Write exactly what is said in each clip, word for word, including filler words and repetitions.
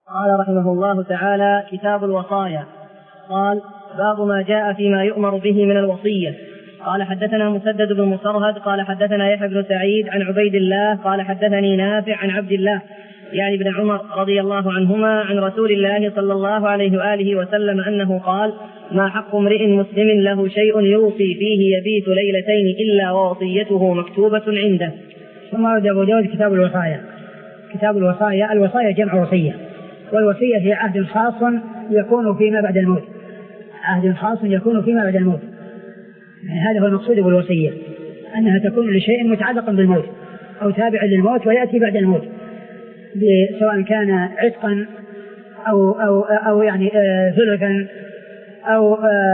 قال رحمه الله تعالى: كتاب الوصايا. قال: باب ما جاء فيما يؤمر به من الوصية. قال: حدثنا مسدد بن مصرهد قال حدثنا يحيى بن سعيد عن عبيد الله قال حدثني نافع عن عبد الله يعني ابن عمر رضي الله عنهما عن رسول الله صلى الله عليه وآله وسلم أنه قال: ما حق امرئ مسلم له شيء يوصي فيه يبيت ليلتين إلا ووصيته مكتوبة عنده. ثم ورد أبو داود كتاب الوصايا. كتاب الوصايا، الوصايا جمع وصية، والوصية هي عهد خاص يكون فيما بعد الموت، عهد خاص يكون فيما بعد الموت. يعني هذا هو المقصود بالوصية، أنها تكون لشيء متعلق بالموت أو تابع للموت ويأتي بعد الموت، سواء كان عتقا أو أو أو يعني ثلثا أو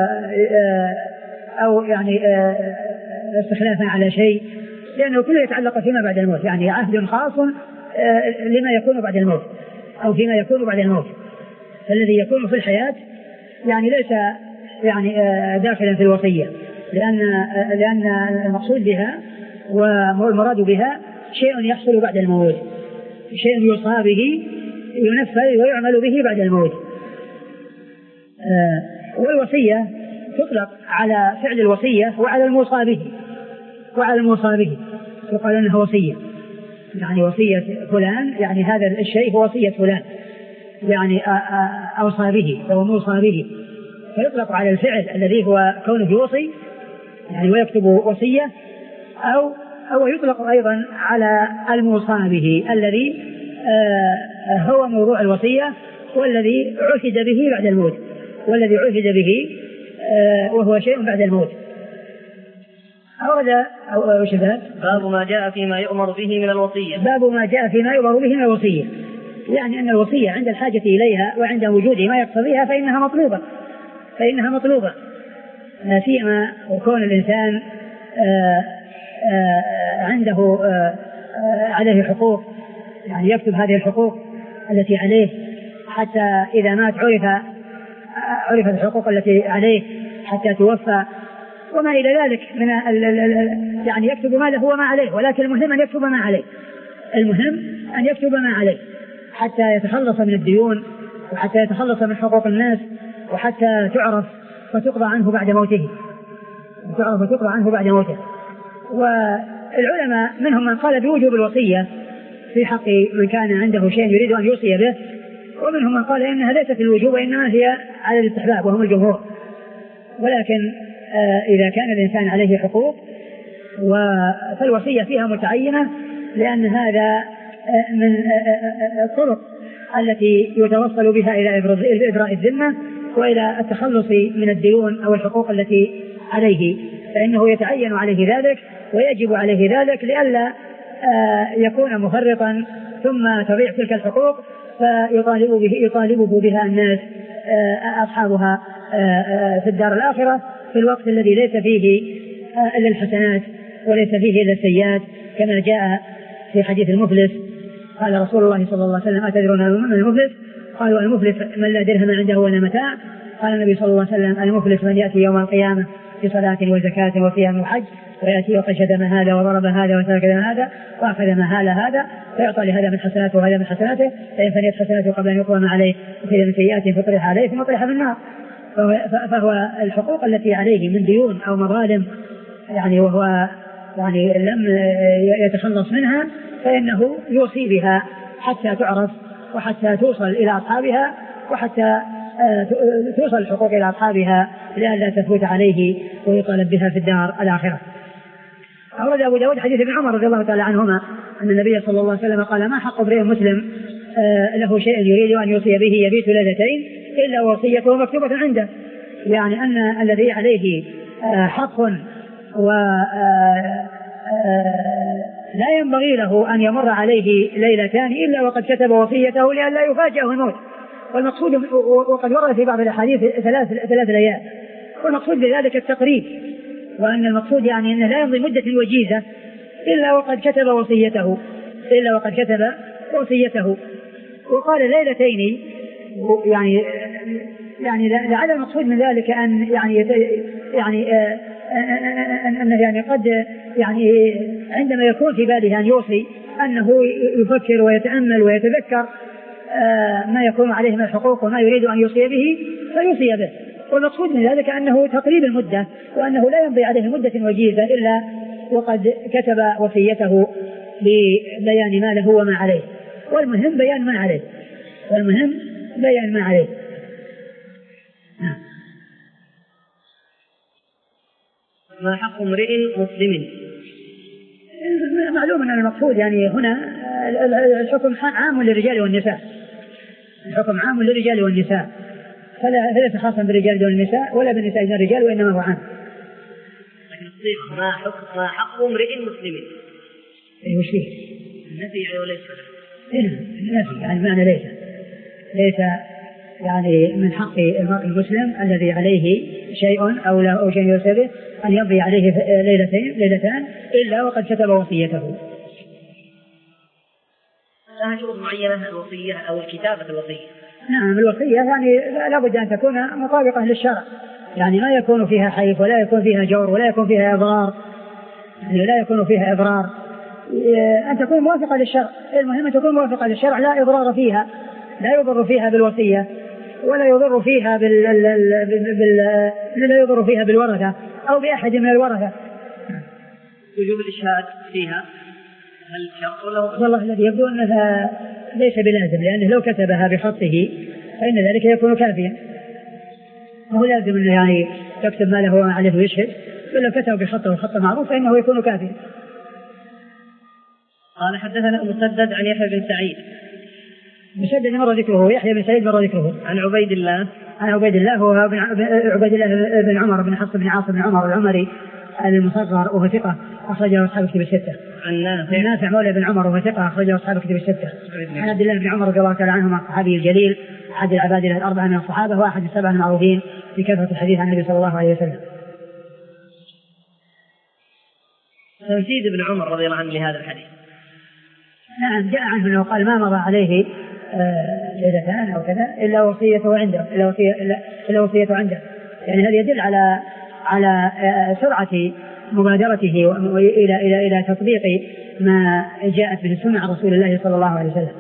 أو يعني استخلافا على شيء، لأنه كله يتعلق فيما بعد الموت. يعني عهد خاص لما يكون بعد الموت أو فيما يكون بعد الموت. فالذي يكون في الحياة يعني ليس يعني داخلا في الوصية، لأن لأن المقصود بها والمراد بها شيء يحصل بعد الموت، شيء يوصى به ينفذ ويعمل به بعد الموت. والوصية تطلق على فعل الوصية وعلى الموصى به وعلى الموصى به يقال أنها وصية، يعني وصية فلان، يعني هذا الشيء هو وصية فلان، يعني أوصى به أو موصى به، فيطلق على الفعل الذي هو كونه يوصي يعني ويكتب وصية، أو أو يطلق أيضا على الموصى به الذي هو موضوع الوصية والذي عهد به بعد الموت، والذي عهد به وهو شيء بعد الموت. أورد أو شباب باب ما جاء فيما يؤمر به من الوصية. باب ما جاء فيما يؤمر به من الوصية، يعني أن الوصية عند الحاجة إليها وعند وجود ما يقتضيها فإنها مطلوبة فإنها مطلوبة فيما يكون الإنسان عنده عليه حقوق، يعني يكتب هذه الحقوق التي عليه حتى إذا مات عرف عرف الحقوق التي عليه حتى توفى وما إلى ذلك من يعني يكتب ما له وما عليه، ولكن المهم أن يكتب ما عليه، المهم أن يكتب ما عليه حتى يتخلص من الديون وحتى يتخلص من حقوق الناس وحتى تعرف وتقضى عنه بعد موته تعرف وتقضى عنه بعد موته. والعلماء منهم من قال بوجوب الوصية في حق من كان عنده شيء يريد أن يوصي به، ومنهم من قال إنها ليست الوجوب وإنما هي على الاستحباب وهم الجمهور. ولكن إذا كان الإنسان عليه حقوق فالوصية فيها متعينة، لأن هذا من الطرق التي يتوصل بها إلى إبراء الذمة وإلى التخلص من الديون أو الحقوق التي عليه، فإنه يتعين عليه ذلك ويجب عليه ذلك لئلا يكون مفرطا ثم تضيع تلك الحقوق فيطالب به يطالبه بها الناس أصحابها في الدار الآخرة في الوقت الذي ليس فيه إلا الحسنات وليس فيه إلا السيئات، كما جاء في حديث المفلس. قال رسول الله صلى الله عليه وسلم: أتدرون من المفلس؟ قالوا: المفلس من لا درهم عنده ولا متاع. قال النبي صلى الله عليه وسلم: المفلس من يأتي يوم القيامة بصلاة وزكاة وصيام وحج ويأتي وقد شتم هذا وضرب هذا وترك هذا وأخذ مهال هذا فيعطى لهذا من حسناته وهذا من حسناته، فإن فنيت حسناته قبل أن يقوم عليه وفي من سيئاته فطرح عليه ثم طرح في النار. فهو الحقوق التي عليه من ديون أو مظالم يعني وهو يعني لم يتخلص منها فإنه يوصي بها حتى تعرف وحتى توصل إلى أصحابها وحتى توصل الحقوق إلى أصحابها لئلا تفوت عليه ويطالب بها في الدار الآخرة. أورد أبو داود حديث ابن عمر رضي الله تعالى عنهما أن النبي صلى الله عليه وسلم قال: ما حق امرئ مسلم له شيء يريد أن يوصي به يبيت ليلتين إلا وصيته مكتوبة عنده، يعني أن الذي عليه حق و لا ينبغي له أن يمر عليه ليلتان إلا وقد كتب وصيته لئلا يفاجئه الموت. والمقصود وقد ورد في بعض الأحاديث ثلاث ثلاث ليال، والمقصود بذلك التقريب، وأن المقصود يعني أنه لا يمضي مدة وجيزة إلا وقد كتب وصيته إلا وقد كتب وصيته. وقال ليلتين، يعني يعني لعل المقصود من ذلك أن يعني يعني أنه يعني قد يعني عندما يكون في باله أن يوصي أنه يفكر ويتأمل ويتذكر ما يكون عليه من الحقوق وما يريد أن يوصي به فيوصي به. والمقصود من ذلك أنه تقريب المدة، وأنه لا يمضي عليه مدة وجيزة إلا وقد كتب وصيته ببيان ما له وما عليه، والمهم بيان ما عليه والمهم بيان ما عليه. ما حق امرئ مسلم؟ معلوم أن المقصود يعني هنا الحكم عام للرجال والنساء، الحكم عام للرجال والنساء، فلا ليس خاصا بالرجال والنساء ولا بالنساء دون الرجال، وإنما هو عام. لكن الصيغة ما حق ما حق امرئ مسلم؟ أي وش فيه؟ النفي يعني وليس؟ النفي يعني معنى ليس ليس يعني من حق المرء المسلم الذي عليه شيء أو لا أو شيء يوصي أن يمضي عليه ليلتين ليلتان إلا وقد كتب وصيته. لها شروط معينة الوصية أو الكتابة الوصية؟ نعم الوصية يعني لا بد أن تكون مطابقة للشرع، يعني ما يكون فيها حيف ولا يكون فيها جور ولا يكون فيها إضرار، يعني لا يكون فيها إضرار، أن تكون موافقة للشرع. المهم أن تكون موافقة للشرع، لا إضرار فيها، لا يضر فيها بالوصية ولا يضر فيها بال... بال... لا يضر فيها بالورثة أو بأحد من الورثة. وجوب الإشهاد فيها هل شرط ولا؟ والله الذي يبدو أنها ليس بلازم، لأنه لو كتبها بخطه فإن ذلك يكون كافيا، وهو لازم أنه يعني يكتب ما له وما عليه ويشهد، ولو كتب بخطه وخط معروف فإنه يكون كافيا. قال حدثنا مسدد عن يحيى بن سعيد. مسدد مر ذكره، يحيى بن سعيد مر ذكره. عن عبيد الله عن عبيد الله هو عبيد الله بن عمر بن حفص بن عاصم بن عمر العمري المصغر وهو ثقة أخرجه أصحاب الكتب الستة. عن نافع نافع مولى بن عمر وهو ثقة أخرجه أصحاب الكتب الستة. عن عبد الله بن عمر رضي الله تعالى عنهما الصحابي الجليل أحد العبادلة الأربعة من الصحابة وأحد السبعة المعروفين في كثرة الحديث عن النبي صلى الله عليه وسلم. تنفيذ ابن عمر رضي الله عنه لهذا الحديث. نعم جاء عنه أنه قال ما مضى عليه ليلتان أو كذا إلا وصيته عنده إلا وصية إلا وصيته عنده، يعني هذا يدل على على سرعة مبادرته إلى إلى إلى تطبيق ما جاءت به السنة عن رسول الله صلى الله عليه وسلم.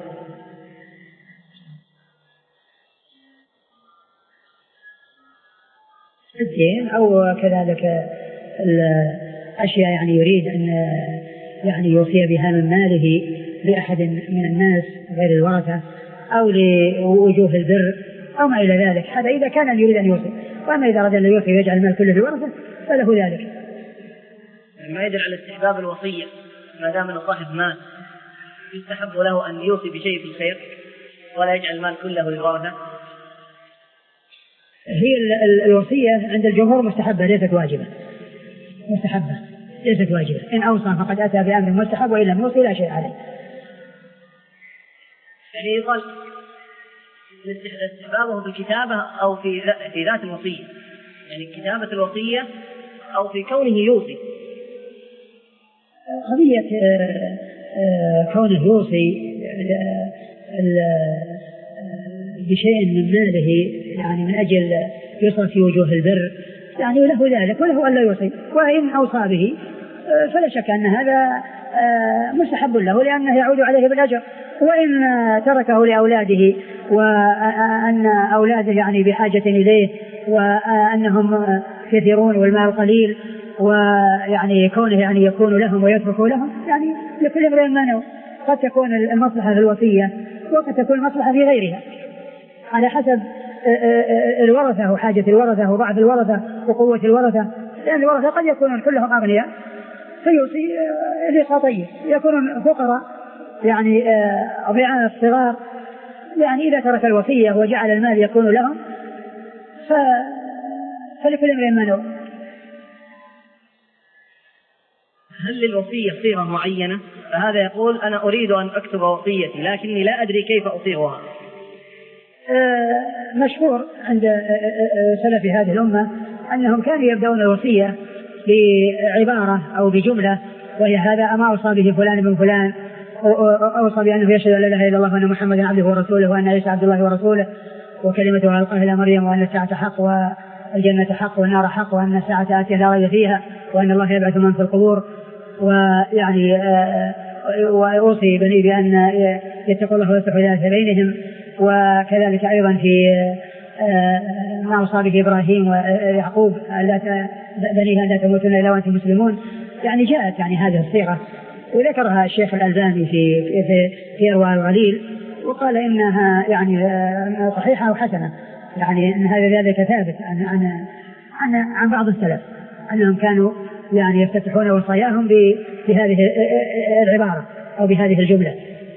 الدين أو كذلك الأشياء يعني يريد أن يعني يوصي بها من ماله لأحد من الناس غير الورثة أو لوجوه البر أو ما إلى ذلك، هذا إذا كان يريد أن يوصي. وأما إذا أراد أن يوصي ويجعل المال كله للورثة فله ذلك. ما يدل على استحباب الوصية ما دام أنه صاحب مال يستحب له أن يوصي بشيء في الخير ولا يجعل المال كله للورثة. هي الوصية عند الجمهور مستحبة ليست واجبة، مستحبة ليست واجبة، إن أوصى فقد أتى بأمر مستحب وإن لم يوصي لا شيء عليه. يعني يقال استحبابه بالكتابة أو في في ذات الوصية، يعني كتابة الوصية أو في كونه يوصي. قضية كونه يوصي بشيء من ماله يعني من أجل يصرف في وجوه البر يعني له ذلك وله ألا يوصي، وإن أوصى به فلا شك أن هذا مستحب له لأنه يعود عليه بالأجر، وإن تركه لأولاده وأن أولاده يعني بحاجة إليه وأنهم كثيرون والمال قليل ويعني كونه يعني يكون لهم ويتركوا لهم يعني لكل امرئ ما نوى. قد تكون المصلحة في الوصية وقد تكون المصلحة في غيرها على حسب الورثة وحاجة الورثة وضعف الورثة وقوة الورثة، لأن الورثة قد يكونون كلهم أغنياء فيوصي لخطيه، يكونون فقراء يعني ضعاف صغار، يعني إذا ترك الوصية وجعل المال يكون لهم ف... فلكل امرئ ما نوى. هل للوصية صيغة معينة؟ فهذا يقول أنا أريد أن أكتب وصيتي لكني لا أدري كيف أصيغها. مشهور عند سلف هذه الأمة أنهم كانوا يبدأون الوصية بعبارة أو بجملة وهي هذا أما أوصى به فلان بن فلان، أوصى بأنه يشهد أن لا إله إلا الله وأن محمدا عبده ورسوله وأن عيسى عبد الله ورسوله وكلمته ألقاها إلى مريم وأن الساعة حق والجنة حق والنار حق وأن الساعة آتية لا ريب فيها وأن الله يبعث من في القبور، ويعني وأوصي بني بأن يتقوا الله ويصلحوا ذات بينهم وكذلك أيضا في ما أوصى به إبراهيم ويعقوب بنيها لا تموتون إلا وأنتم مسلمون، يعني جاءت يعني هذه الصيغة، وذكرها الشيخ الألباني في في في إرواء الغليل، وقال إنها يعني صحيحة وحسنة، يعني إن هذا ذلك ثابت عن عن عن, عن بعض السلف أنهم كانوا يعني يفتتحون وصاياهم بهذه العبارة أو بهذه الجملة.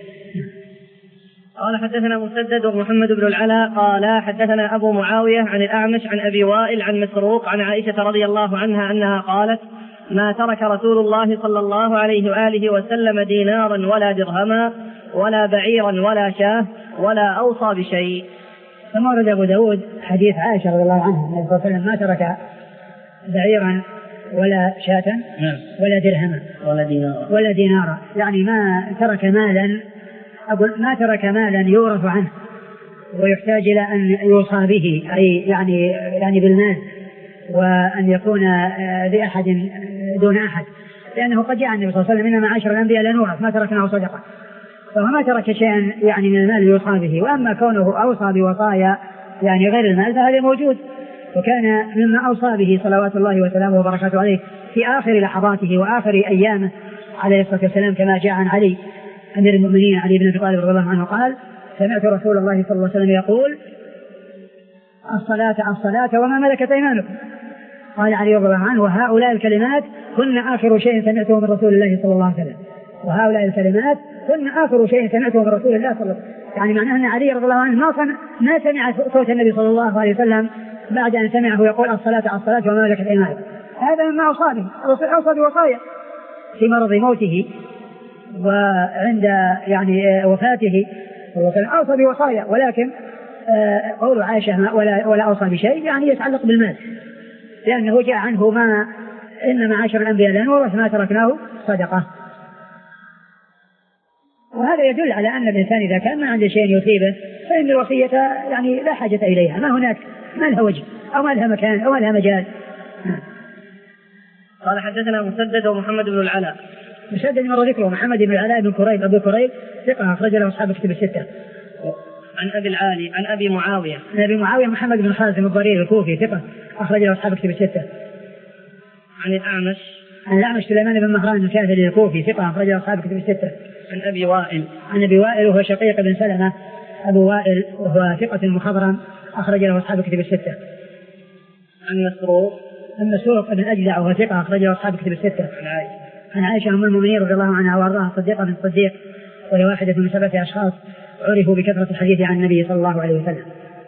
قال حدثنا مسدد ومحمد بن العلاء قال حدثنا أبو معاوية عن الأعمش عن أبي وائل عن مسروق عن عائشة رضي الله عنها أنها قالت: ما ترك رسول الله صلى الله عليه وآله وسلم دينارا ولا درهما ولا بعيرا ولا شاه ولا أوصى بشيء. ثم ورد أبو داود حديث عائشة رضي الله عنها النبي صلى الله عليه وسلم ما ترك بعيرا ولا شاة ولا درهما ولا دينارا ولا دينارا، يعني ما ترك مالا، أقول ما ترك مالا يورث عنه ويحتاج إلى أن يوصى به، أي يعني يعني بالمال، وأن يكون لأحد دون أحد، لأنه قد جاء النبي صلى الله عليه وسلم: إنما معاشر الأنبياء لا نورث ما تركناه صدقة. فهو ما ترك شيئا يعني من المال يوصى به. وأما كونه أوصى بوصايا يعني غير المال فهذا موجود، وكان مما أوصى به صلوات الله وسلامه وبركاته عليه في آخر لحظاته وآخر أيامه عليه الصلاة والسلام، كما جاء عن علي أمير المؤمنين علي بن أبي طالب رضي الله عنه قال: سمعت رسول الله صلى الله عليه وسلم يقول: الصلاة الصلاة وما ملكت أيمانكم. قال علي رضي الله عنه: وهؤلاء الكلمات كن آخر شيء سمعته من رسول الله صلى الله عليه وسلم. وهؤلاء الكلمات كن آخر شيء سمعته من رسول الله صلى الله عليه وسلم. يعني معناه أن علي رضي الله عنه ما ما سمع صوت النبي صلى الله عليه وسلم بعد أن سمعه يقول: الصلاة الصلاة وما ملكت أيمانكم. هذا مما أوصى به، أوصى بوصايا في مرض موته وعند يعني وفاته أوصى بوصايا، ولكن قول عائشة ولا, ولا أوصى بشيء يعني يتعلق بالمال، لأنه جاء عنه: ما إن معاشر الأنبياء لا نورث ما تركناه صدقة. وهذا يدل على أن الإنسان إذا كان ما عنده شيء يصيبه فإن الوصية يعني لا حاجة إليها، ما هناك ما لها وجه أو ما لها مكان أو ما لها مجال. قال حدثنا مسدد ومحمد بن العلاء. مسدد مر ذكره محمد بن العلاء بن كريب أبو كريب ثقة أخرج له أصحاب كتب الستة. عن أبي العالي عن أبي معاوية عن أبي معاوية محمد بن خالد الضرير الكوفي ثقة أخرج له أصحاب كتب الستة. عن الأعمش عن الأعمش سليمان بن مهران الكاهلي الكوفي ثقة أخرج له أصحاب كتب الستة. عن أبي وائل عن أبي وائل وهو شقيق بن سلمة أبو وائل وهو ثقة مخضرم أخرج له أصحاب كتب الستة. عن مسروق عن مسروق بن أجدع وهو ثقة أخرج له أصحاب كتب الستة. عن عائشة عن عائشة أم المؤمنين رضي الله عنها وأرضاها صديقة بن صديق، وهي واحدة من سبعة أشخاص عرفوا بكثرة الحديث عن النبي صلى الله عليه وسلم.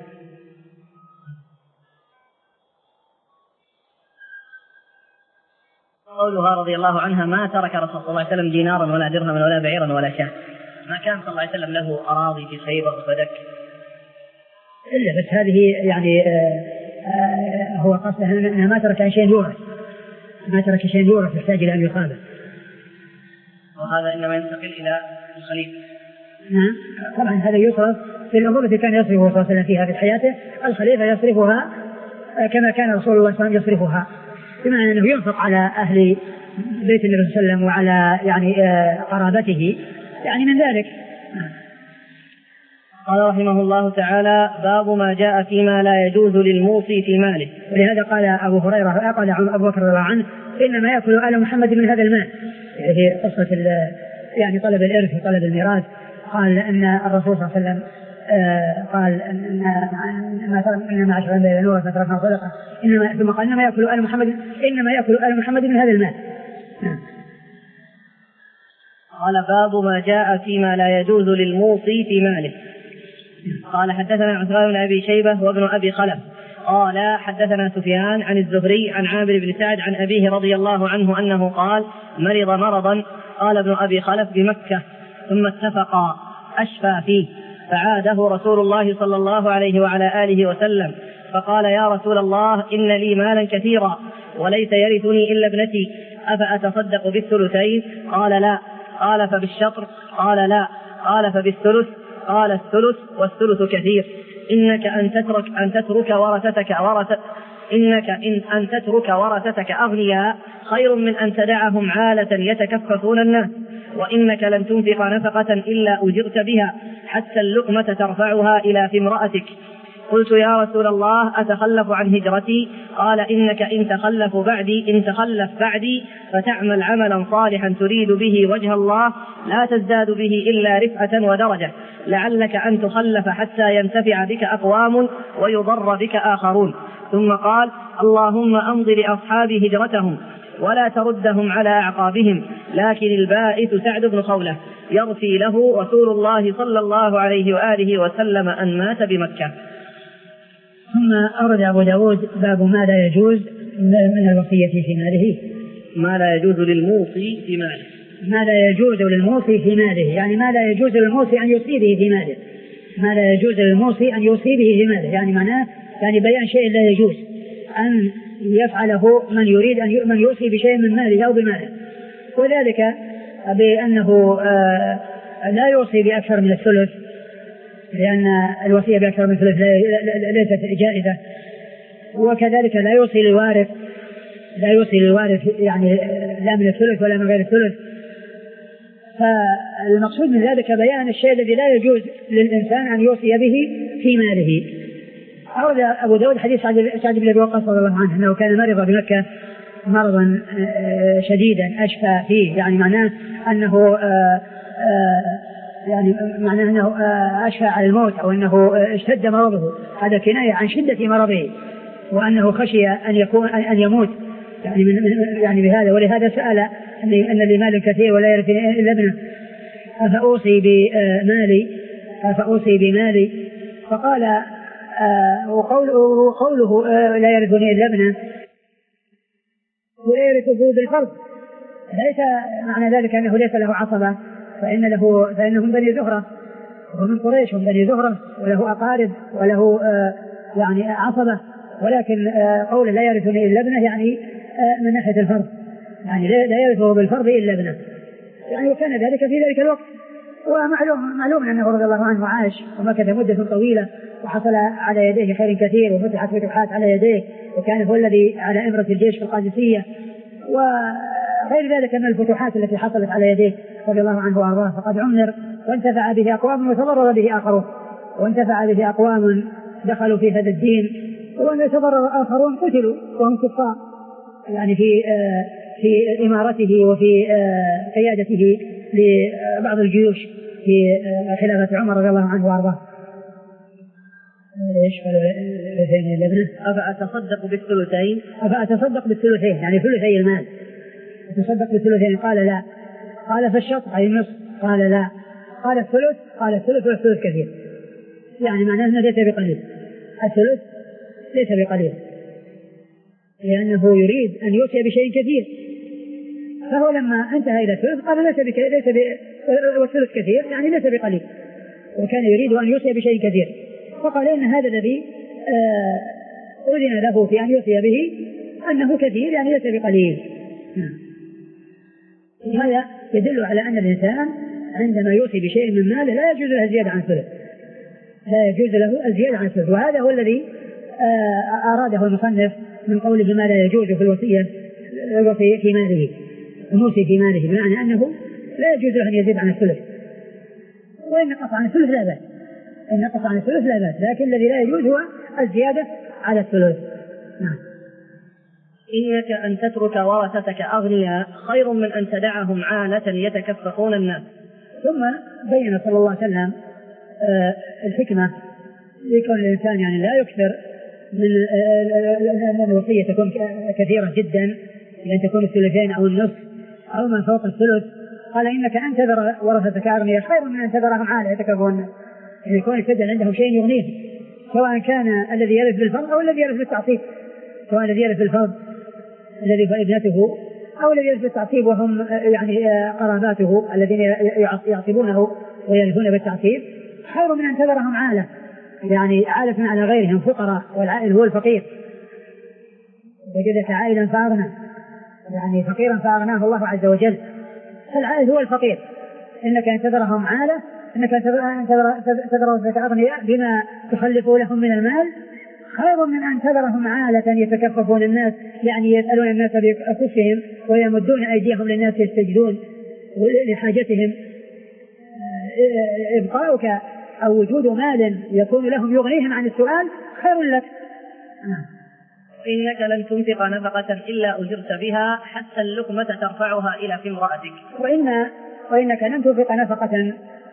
قولها رضي الله عنها: ما ترك رسول الله صلى الله عليه وسلم دينارا ولا درهما ولا بعيرا ولا شاة. ما كان صلى الله عليه وسلم له أراضي في خيبر وفدك إلا بس هذه يعني آآ آآ هو قصده أنه ما ترك شيء يورث، ما ترك شيء يورث يحتاج إلى أن يقابل، وهذا إنما ينتقل إلى الخليفة. نعم طبعا هذا يصرف في الأمور التي كان يصرفه صلى الله عليه وسلم فيها في حياته، الخليفة يصرفها كما كان رسول الله صلى الله عليه وسلم يصرفها، بمعنى أنه ينفق على أهل بيت النبي صلى الله عليه وسلم وعلى يعني قرابته يعني من ذلك. قال رحمه الله تعالى: باب ما جاء فيما لا يجوز للموصي في ماله. ولهذا قال أبو هريرة قال أبو بكر رضي الله عنه: إنما يأكل آل محمد من هذا المال، يعني قصة يعني طلب الإرث وطلب الميراث. قال أن الرسول صلى الله عليه وسلم قال إن ما إنما عشر أنبياء نور ما تركنا صدقة، إنما ثم قال إنما يأكل آل محمد إنما يأكل آل محمد من هذا المال. قال: باب ما جاء فيما لا يجوز للموصي في ماله. قال حدثنا عثمان بن أبي شيبة وابن أبي خلف قال حدثنا سفيان عن الزهري عن عامر بن سعد عن أبيه رضي الله عنه أنه قال: مرض مرضا قال ابن أبي خلف بمكة ثم اتفقا أشفى فيه، فعاده رسول الله صلى الله عليه وعلى آله وسلم فقال: يا رسول الله إن لي مالا كثيرا وليس يرثني إلا ابنتي، أفأتصدق بالثلثين؟ قال: لا. قال: فبالشطر؟ قال: لا. قال: فبالثلث؟ قال: الثلث والثلث كثير، إنك أن تترك أن تترك ورثتك ورثة إنك إن أن تترك ورثتك أغنياء خير من أن تدعهم عالة يتكففون الناس، وإنك لن تنفق نفقة إلا أجرت بها حتى اللقمة ترفعها إلى في امرأتك. قلت يا رسول الله أتخلف عن هجرتي؟ قال إنك إن تخلف بعدي إن تخلف بعدي فتعمل عملا صالحا تريد به وجه الله لا تزداد به إلا رفعة ودرجة، لعلك أن تخلف حتى ينتفع بك أقوام ويضر بك آخرون. ثم قال اللهم أمض لأصحاب هجرتهم ولا تردهم على أعقابهم، لكن البائس سعد بن خولة يرثي له رسول الله صلى الله عليه وآله وسلم أن مات بمكة. ثم أورد أبو داود باب ما لا يجوز من الوصية في ماله. ما لا يجوز للموصي في ماله. ما لا يجوز للموصي في ماله يعني ما لا يجوز للموصي أن يوصي به في ماله. ما لا يجوز للموصي أن يوصي به في ماله يعني معناه يعني بيان شيء لا يجوز أن يفعله من يريد أن من يوصي بشيء من ماله أو بماله، وذلك بأنه لا يوصي بأكثر من الثلث، لأن الوصية بأكثر من الثلث ليست جائزة، وكذلك لا يوصي للوارث لا يوصي للوارث يعني لا من الثلث ولا من غير الثلث. فالمقصود من ذلك بيان الشيء الذي لا يجوز للإنسان أن يوصي به في ماله. أورد أبو داود حديث سعد بن أبي وقاص رضي الله عنه أنه كان مرض بمكة مرضا شديدا أشفى فيه، يعني معناه أنه يعني معناه أنه أشفى على الموت أو أنه اشتد مرضه، هذا كناية عن شدة مرضه وأنه خشي أن يكون أن يموت يعني من يعني بهذا. ولهذا سأل أن لي مال كثير ولا يرثني إلا ابنه أفأوصي بمالي أفأوصي بمالي فقال آه وقوله, وقوله آه لا يرثني إلا ابنه ويرثه بالفرض ليس معنى ذلك أنه ليس له عصبة، فإن له فإنهم بني زهرة ومن قريش هم بني زهرة وله أقارب وله آه يعني عصبة، ولكن آه قوله لا يرثني إلا ابنه يعني آه من ناحية الفرض، يعني لا يرثه بالفرض إلا ابنه يعني، وكان ذلك في ذلك الوقت. ومعلوم معلوم أنه رضي الله عنه عاش ومكث مدة طويلة وحصل على يديه خير كثير وفتحت فتوحات على يديه، وكان هو الذي على إمرة الجيش في القادسية، وغير ذلك من الفتوحات التي حصلت على يديه رضي الله عنه وأرضاه، فقد عمر وانتفع به أقوام وتضرر به آخرون، وانتفع به أقوام دخلوا في هذا الدين وتضرر آخرون قتلوا وهم كفار يعني في آه في إمارته وفي آه قيادته لبعض الجيوش في آه خلافة عمر رضي الله عنه وأرضاه. ايش فلثين لابنه أفأتصدق بالثلثين أفأتصدق بالثلثين يعني ثلثي المال أتصدق بالثلثين؟ قال لا. قال فالشطر أي النصف؟ قال لا. قال الثلث؟ قال الثلث والثلث كثير، يعني معناه أنه ليس بقليل، الثلث ليس بقليل لأنه يريد أن يوصي بشيء كثير، فهو لما انتهى إلى الثلث قال ليس بك... ليس ب... والثلث كثير يعني ليس بقليل، وكان يريد أن يوصي بشيء كثير، فقال إن هذا الذي أذن له في أن يوصي به أنه كثير يعني ليس بقليل. هذا يدل على أن الإنسان عندما يوصي بشيء من ماله لا يجوز له الزيادة عن الثلث، لا يجوز له الزيادة عن الثلث، وهذا هو الذي أراده المصنف من قوله ما لا يجوز في الوصية الوصي في ماله، الموصي في ماله، بمعنى أنه لا يجوز له أن يزيد عن الثلث، وإن نقص عن الثلث لا بأس، إن نقص عن الثلث لا بأس، لكن الذي لا يجوز هو الزيادة على الثلث. نعم. إياك أن تترك ورثتك أغنياء خير من أن تدعهم عالة يتكففون الناس. ثم بين صلى الله عليه وسلم آه الحكمة لكون الإنسان يعني لا يكثر من آه الوصية تكون كثيرة جدا، لأن تكون الثلثين أو النصف أو ما فوق الثلث. قال إنك أن تذر ورثتك أغنياء خير من أن تذرهم عالة يتكففون الناس، يعني يكون السجن عندهم شيء يغنيهم، سواء كان الذي يرث بالفرض أو الذي يرث بالتعصيب، سواء الذي يرث بالفرض الذي هو ابنته أو الذي يرث بالتعصيب وهم يعني قراباته الذين يعصبونه ويرثون بالتعصيب، خير من أن تذرهم عالة، يعني عالة على غيرهم فقراء، والعائل هو الفقير. وجدك عائلا فأغنى، يعني فقيرا فأغناه الله عز وجل، فالعائل هو الفقير. إنك أن تذرهم عالة، إنك أن تذرهم أغنياء بما تخلفوا لهم من المال خير من أن تذرهم عالة يتكففون الناس، يعني يسألون الناس بأكفهم ويمدون أيديهم للناس يستجدون لحاجتهم. إبقاؤك أو وجود مال يكون لهم يغنيهم عن السؤال خير لك. إنك لن تنفق نفقة إلا أجرت بها حتى اللقمة ترفعها إلى في امرأتك. وإن وإنك لن تنفق نفقة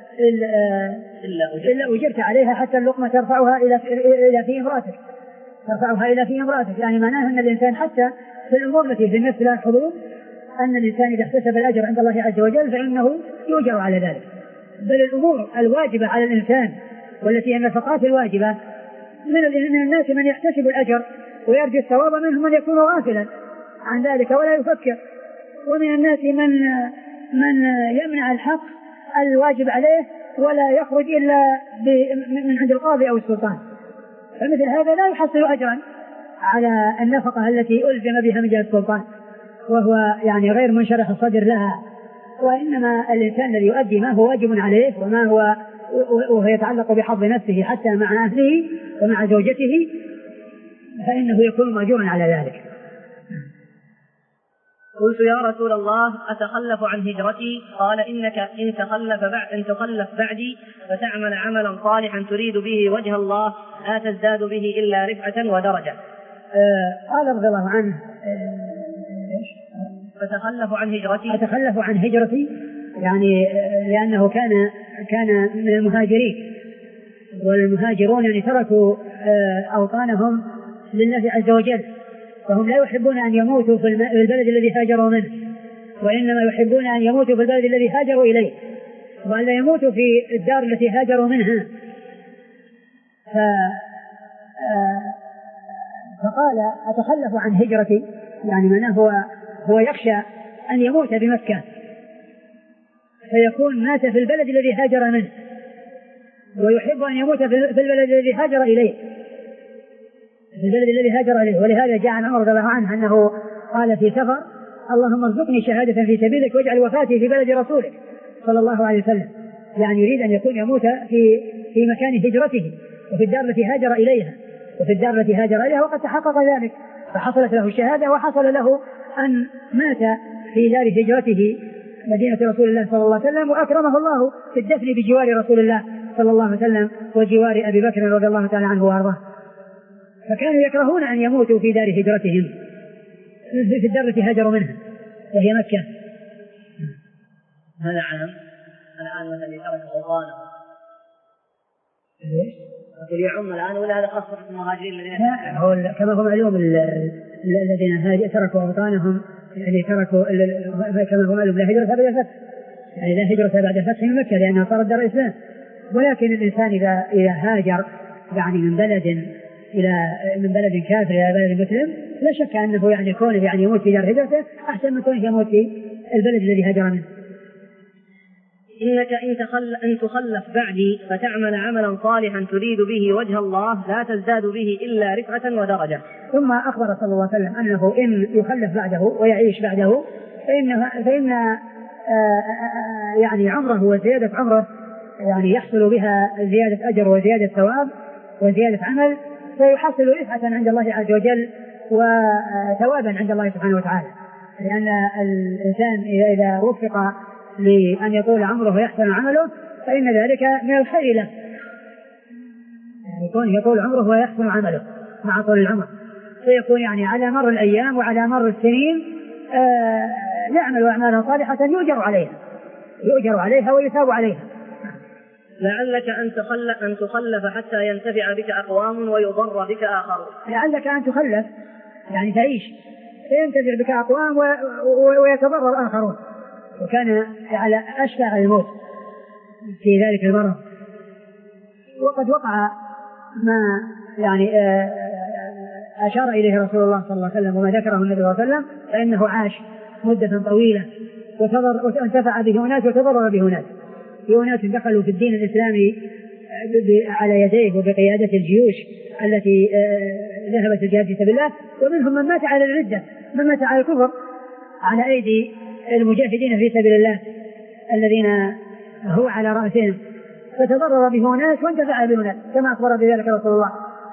إلا أجرت عليها حتى اللقمة ترفعها إلى إلى في امرأتك ترفعها إلى في امرأتك يعني معناه أن الإنسان حتى في الأمور التي في النفس لا حظوظ أن الإنسان إذا احتسب الأجر عند الله عز وجل فإنه يؤجر على ذلك. بل الأمور الواجبة على الإنسان والتي هي النفقات الواجبة من الناس من يحتسب الأجر ويرجو الثواب، منهم من يكون غافلا عن ذلك ولا يفكر، ومن الناس من من يمنع الحق الواجب عليه ولا يخرج إلا من عند القاضي أو السلطان. فمثل هذا لا يحصل أجرا على النفقة التي ألزم بها من جهة السلطان، وهو يعني غير منشرح الصدر لها. وإنما الإنسان الذي يؤدي ما هو واجب عليه وما هو وهو يتعلق بحظ نفسه حتى مع أهله ومع زوجته فإنه يكون مأجورا على ذلك. قلت يا رسول الله أتخلف عن هجرتي؟ قال إنك إن تخلف بعد إن تخلف بعدي فتعمل عملا صالحا تريد به وجه الله لا تزداد به إلا رفعة ودرجة. آه قال رضي الله عنه آه فتخلف عن هجرتي أتخلف عن هجرتي يعني آه لأنه كان كان من المهاجرين، والمهاجرون يعني تركوا آه أوطانهم لله عز وجل، فهم لا يحبون أن يموتوا في البلد الذي هاجروا منه، وإنما يحبون أن يموتوا في البلد الذي هاجروا إليه، وأن لا يموتوا في الدار التي هاجروا منها. ف... فقال أتخلف عن هجرتي يعني معناه هو هو يخشى أن يموت بمكة فيكون مات في البلد الذي هاجر منه، ويحب أن يموت في البلد الذي هاجر إليه في البلد الذي هاجر إليه. ولهذا جاء عن عمر رضي الله عنه أنه قال في سفر اللهم ارزقني شهادة في سبيلك واجعل وفاتي في بلد رسولك صلى الله عليه وسلم، يعني يريد أن يكون يموت في في مكان هجرته وفي الدار التي هاجر إليها وفي الدار التي هاجر إليها وقد تحقق ذلك، فحصلت له الشهادة وحصل له أن مات في دار هجرته مدينة رسول الله صلى الله عليه وسلم، وأكرمه الله في الدفن بجوار رسول الله صلى الله عليه وسلم وجوار أبي بكر رضي الله تعالى عنه وأرضاه. فكانوا يكرهون أن يموتوا في دار هجرتهم في الدار التي هاجروا منها وهي مكة. هذا عام الآن مثلا ترك أوطانه يقول يعم الآن ولا هذا خاص بالمهاجرين الذين هو كما هو معلوم الذين تركوا أوطانهم يعني تركوا كما هو معلوم لا هجرة بعد الفتح، يعني لا هجرة بعد الفتح من مكة لأنها صارت دار الإسلام. ولكن الإنسان إذا إذا هاجر يعني من بلد إلى من بلد كافر إلى بلد مسلم لا شك أنه يعني يكون يعني يموت في دار هجرته أحسن من كونه يموت في البلد الذي هاجر منه. إنك إن, تخل... إن تخلف بعدي فتعمل عملا صالحا تريد به وجه الله لا تزداد به إلا رفعة ودرجة. ثم أخبر صلى الله عليه وسلم أنه إن يخلف بعده ويعيش بعده فإن, فإن آآ آآ يعني عمره وزيادة عمره يعني يحصل بها زيادة أجر وزيادة ثواب وزيادة عمل، فيحصل رفعة عند الله عز وجل وثوابا عند الله سبحانه وتعالى، لأن الإنسان إذا وفق لأن يطول عمره ويحسن عمله فإن ذلك من الخير له، يعني يكون يطول عمره ويحسن عمله مع طول العمر، فيكون يعني على مر الأيام وعلى مر السنين آه يعمل أعمالا صالحة يؤجر عليها يؤجر عليها ويثاب عليها. لعلك أن تخلف, أن تخلف حتى ينتفع بك أقوام ويضر بك آخرون. لعلك أن تخلف يعني تعيش فينتفع بك أقوام ويتضرر آخرون، وكان على أشفع الموت في ذلك المرض. وقد وقع ما يعني أشار إليه رسول الله صلى الله عليه وسلم وما ذكره النبي صلى الله عليه وسلم، فإنه عاش مدة طويلة وانتفع به ناس وتضرر به ناس. في ناس دخلوا في الدين الإسلامي على يديه وبقيادة الجيوش التي ذهبت الجهاد في سبيل الله، ومنهم من مات على الردة من مات على الكفر على أيدي المجاهدين في سبيل الله الذين هو على رأسهم، فتضرر به ناس وانتفع به ناس كما أخبر بذلك رسول الله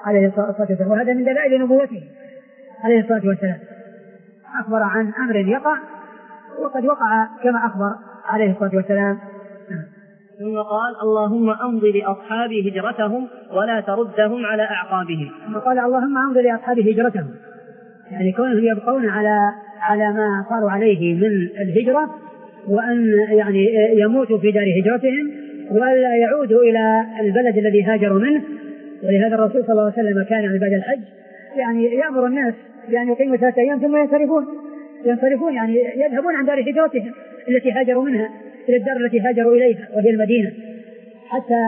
عليه الصلاة والسلام، وهذا من دلائل نبوته عليه الصلاة والسلام، أخبر عن أمر يقع وقد وقع كما أخبر عليه الصلاة والسلام. ثم قال اللهم أمضي لأصحابي هجرتهم ولا تردهم على أعقابهم. ثم قال اللهم أمضي لأصحابي هجرتهم، يعني كونهم يبقون على على ما صاروا عليه من الهجرة، وأن يعني يموتوا في دار هجرتهم ولا يعودوا إلى البلد الذي هاجروا منه. ولهذا الرسول صلى الله عليه وسلم كان بعد الحج يعني يأمر الناس يعني يقيموا ثلاثة أيام ثم ينصرفون ينصرفون يعني يذهبون عن دار هجرتهم التي هاجروا منها إلى الدار التي هاجروا إليها وهي المدينة، حتى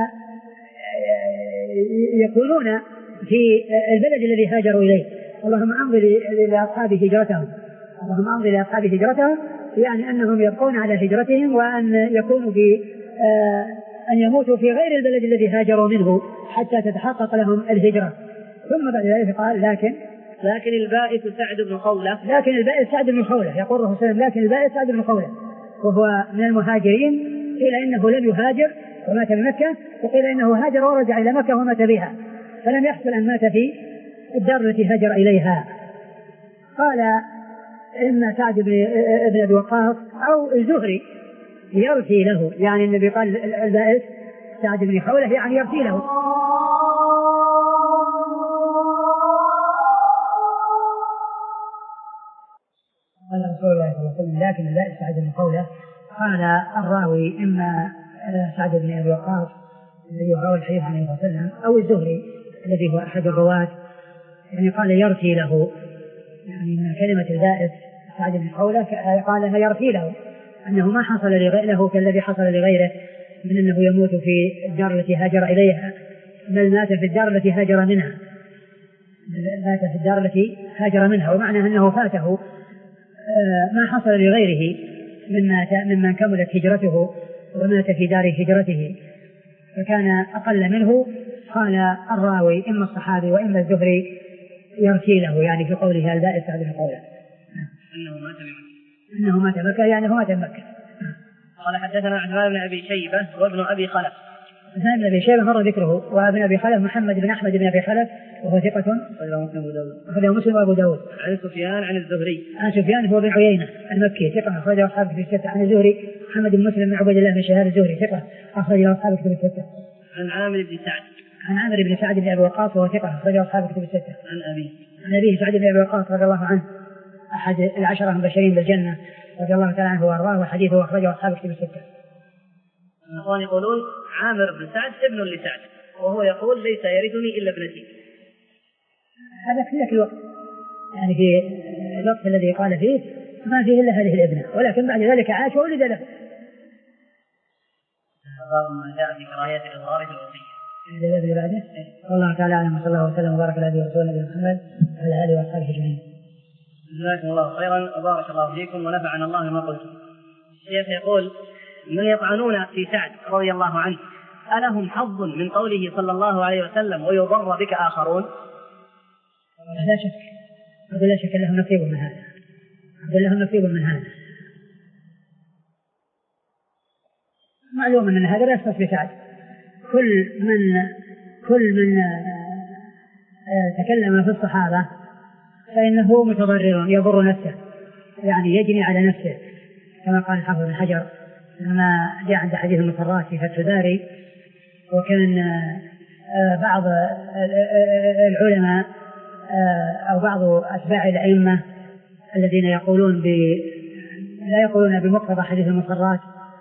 يكونون في البلد الذي هاجروا إليه. اللهم أمضي لأصحاب هجرتهم، اللهم أمضي لأصحاب هجرتهم، يعني أنهم يبقون على هجرتهم وأن يكونوا في أن يموتوا في غير البلد الذي هاجروا منه حتى تتحقق لهم الهجرة. ثم بعد ذلك قال لكن لكن البائس سعد بن خولة لكن البائس سعد بن خولة يقول الرسول صلى الله عليه وسلم لكن البائس سعد بن خولة وهو من المهاجرين، قيل إنه لم يهاجر ومات بمكة، وقيل إنه هاجر ورجع إلى مكة ومات بها، فلم يحصل أن مات في الدار التي هاجر إليها. قال إما سعد بن أبي وقاص أو الزهري يرثي له، يعني النبي قال البائس سعد بن خولة يعني يرثي له. قال رسول الله صلى الله عليه وسلم لكن البائس سعد بن خولة. قال الراوي إما سعد بن أبي وقاص الذي هو الحديث عن النبي صلى الله عليه وسلم أو الزهري الذي هو أحد الرواة، يعني قال يرثي له، يعني من كلمة البائس سعد بن خولة قالها يرثي له، أنه ما حصل له كالذي حصل لغيره من أنه يموت في الدار التي هاجر إليها، بل مات في الدار التي هاجر منها مات في الدار التي هاجر منها ومعنى أنه فاته ما حصل لغيره ممن كملت هجرته ومات في دار هجرته، فكان أقل منه. قال الراوي إما الصحابي وإما الزهري يرثي له، يعني في قوله البائس سعد بن خولة أنه مات بمكة أنه مات مكة يعني هو مات بمكة. قال حدثنا عثمان بن أبي شيبة وابن أبي خلف. عثمان بن أبي شيبة مر ذكره، وابن أبي خلف محمد بن أحمد بن أبي خلف وهو ثقة أخرجه مسلم وأبو داود. عن سفيان عن الزهري عن سفيان هو بن عيينة المكي ثقة أخرجه أصحاب كتب الستة. عن الزهري محمد بن مسلم بن عبيد الله بن شهاب الزهري ثقة أخرجه أصحاب كتب الستة. عن عامر بن سعد عن عامر بن سعد بن أبي وقاص وهو ثقة أخرجه أصحاب كتب الستة. عن أبي عن أبيه سعد بن أبي وقاص رضي الله عنه أحد العشرة المبشرين بالجنة رضي الله تعالى عنه وأرضاه، وحديثه أخرجه أصحاب كتب الستة. الأخوان يقولون عامر بن سعد ابن لسعد، وهو يقول ليس يرثني إلا ابنتي. هذا في ذاك الوقت، يعني في الوقت الذي قال فيه ما فيه إلا هذه الابنة، ولكن بعد ذلك عاش وولد له. باب ما جاء في كراهية الإضرار في الوصية. هذا الذي بعده. والله تعالى أعلم، صلى الله وسلم وبارك على نبينا ورسوله محمد وعلى آله وأصحابه أجمعين. جزاكم الله خيرا وبارك الله فيكم ونفعنا الله بما قلتم. الشيخ يقول من يطعنون في سعد رضي الله عنه ألهم حظ من قوله صلى الله عليه وسلم ويضر بك آخرون؟ لا شك لا شك لهم نصيب من هذا لهم نصيب من هذا معلوم أن هذا لا يختص بسعد. كل من كل من تكلم في الصحابة فإنه متضرر يضر نفسه، يعني يجني على نفسه، كما قال الحافظ بن حجر لما جاء عند حديث المسرات في فتح الباري، وكان بعض العلماء أو بعض أتباع الأئمة الذين يقولون ب لا يقولون بمقتضى حديث المسرات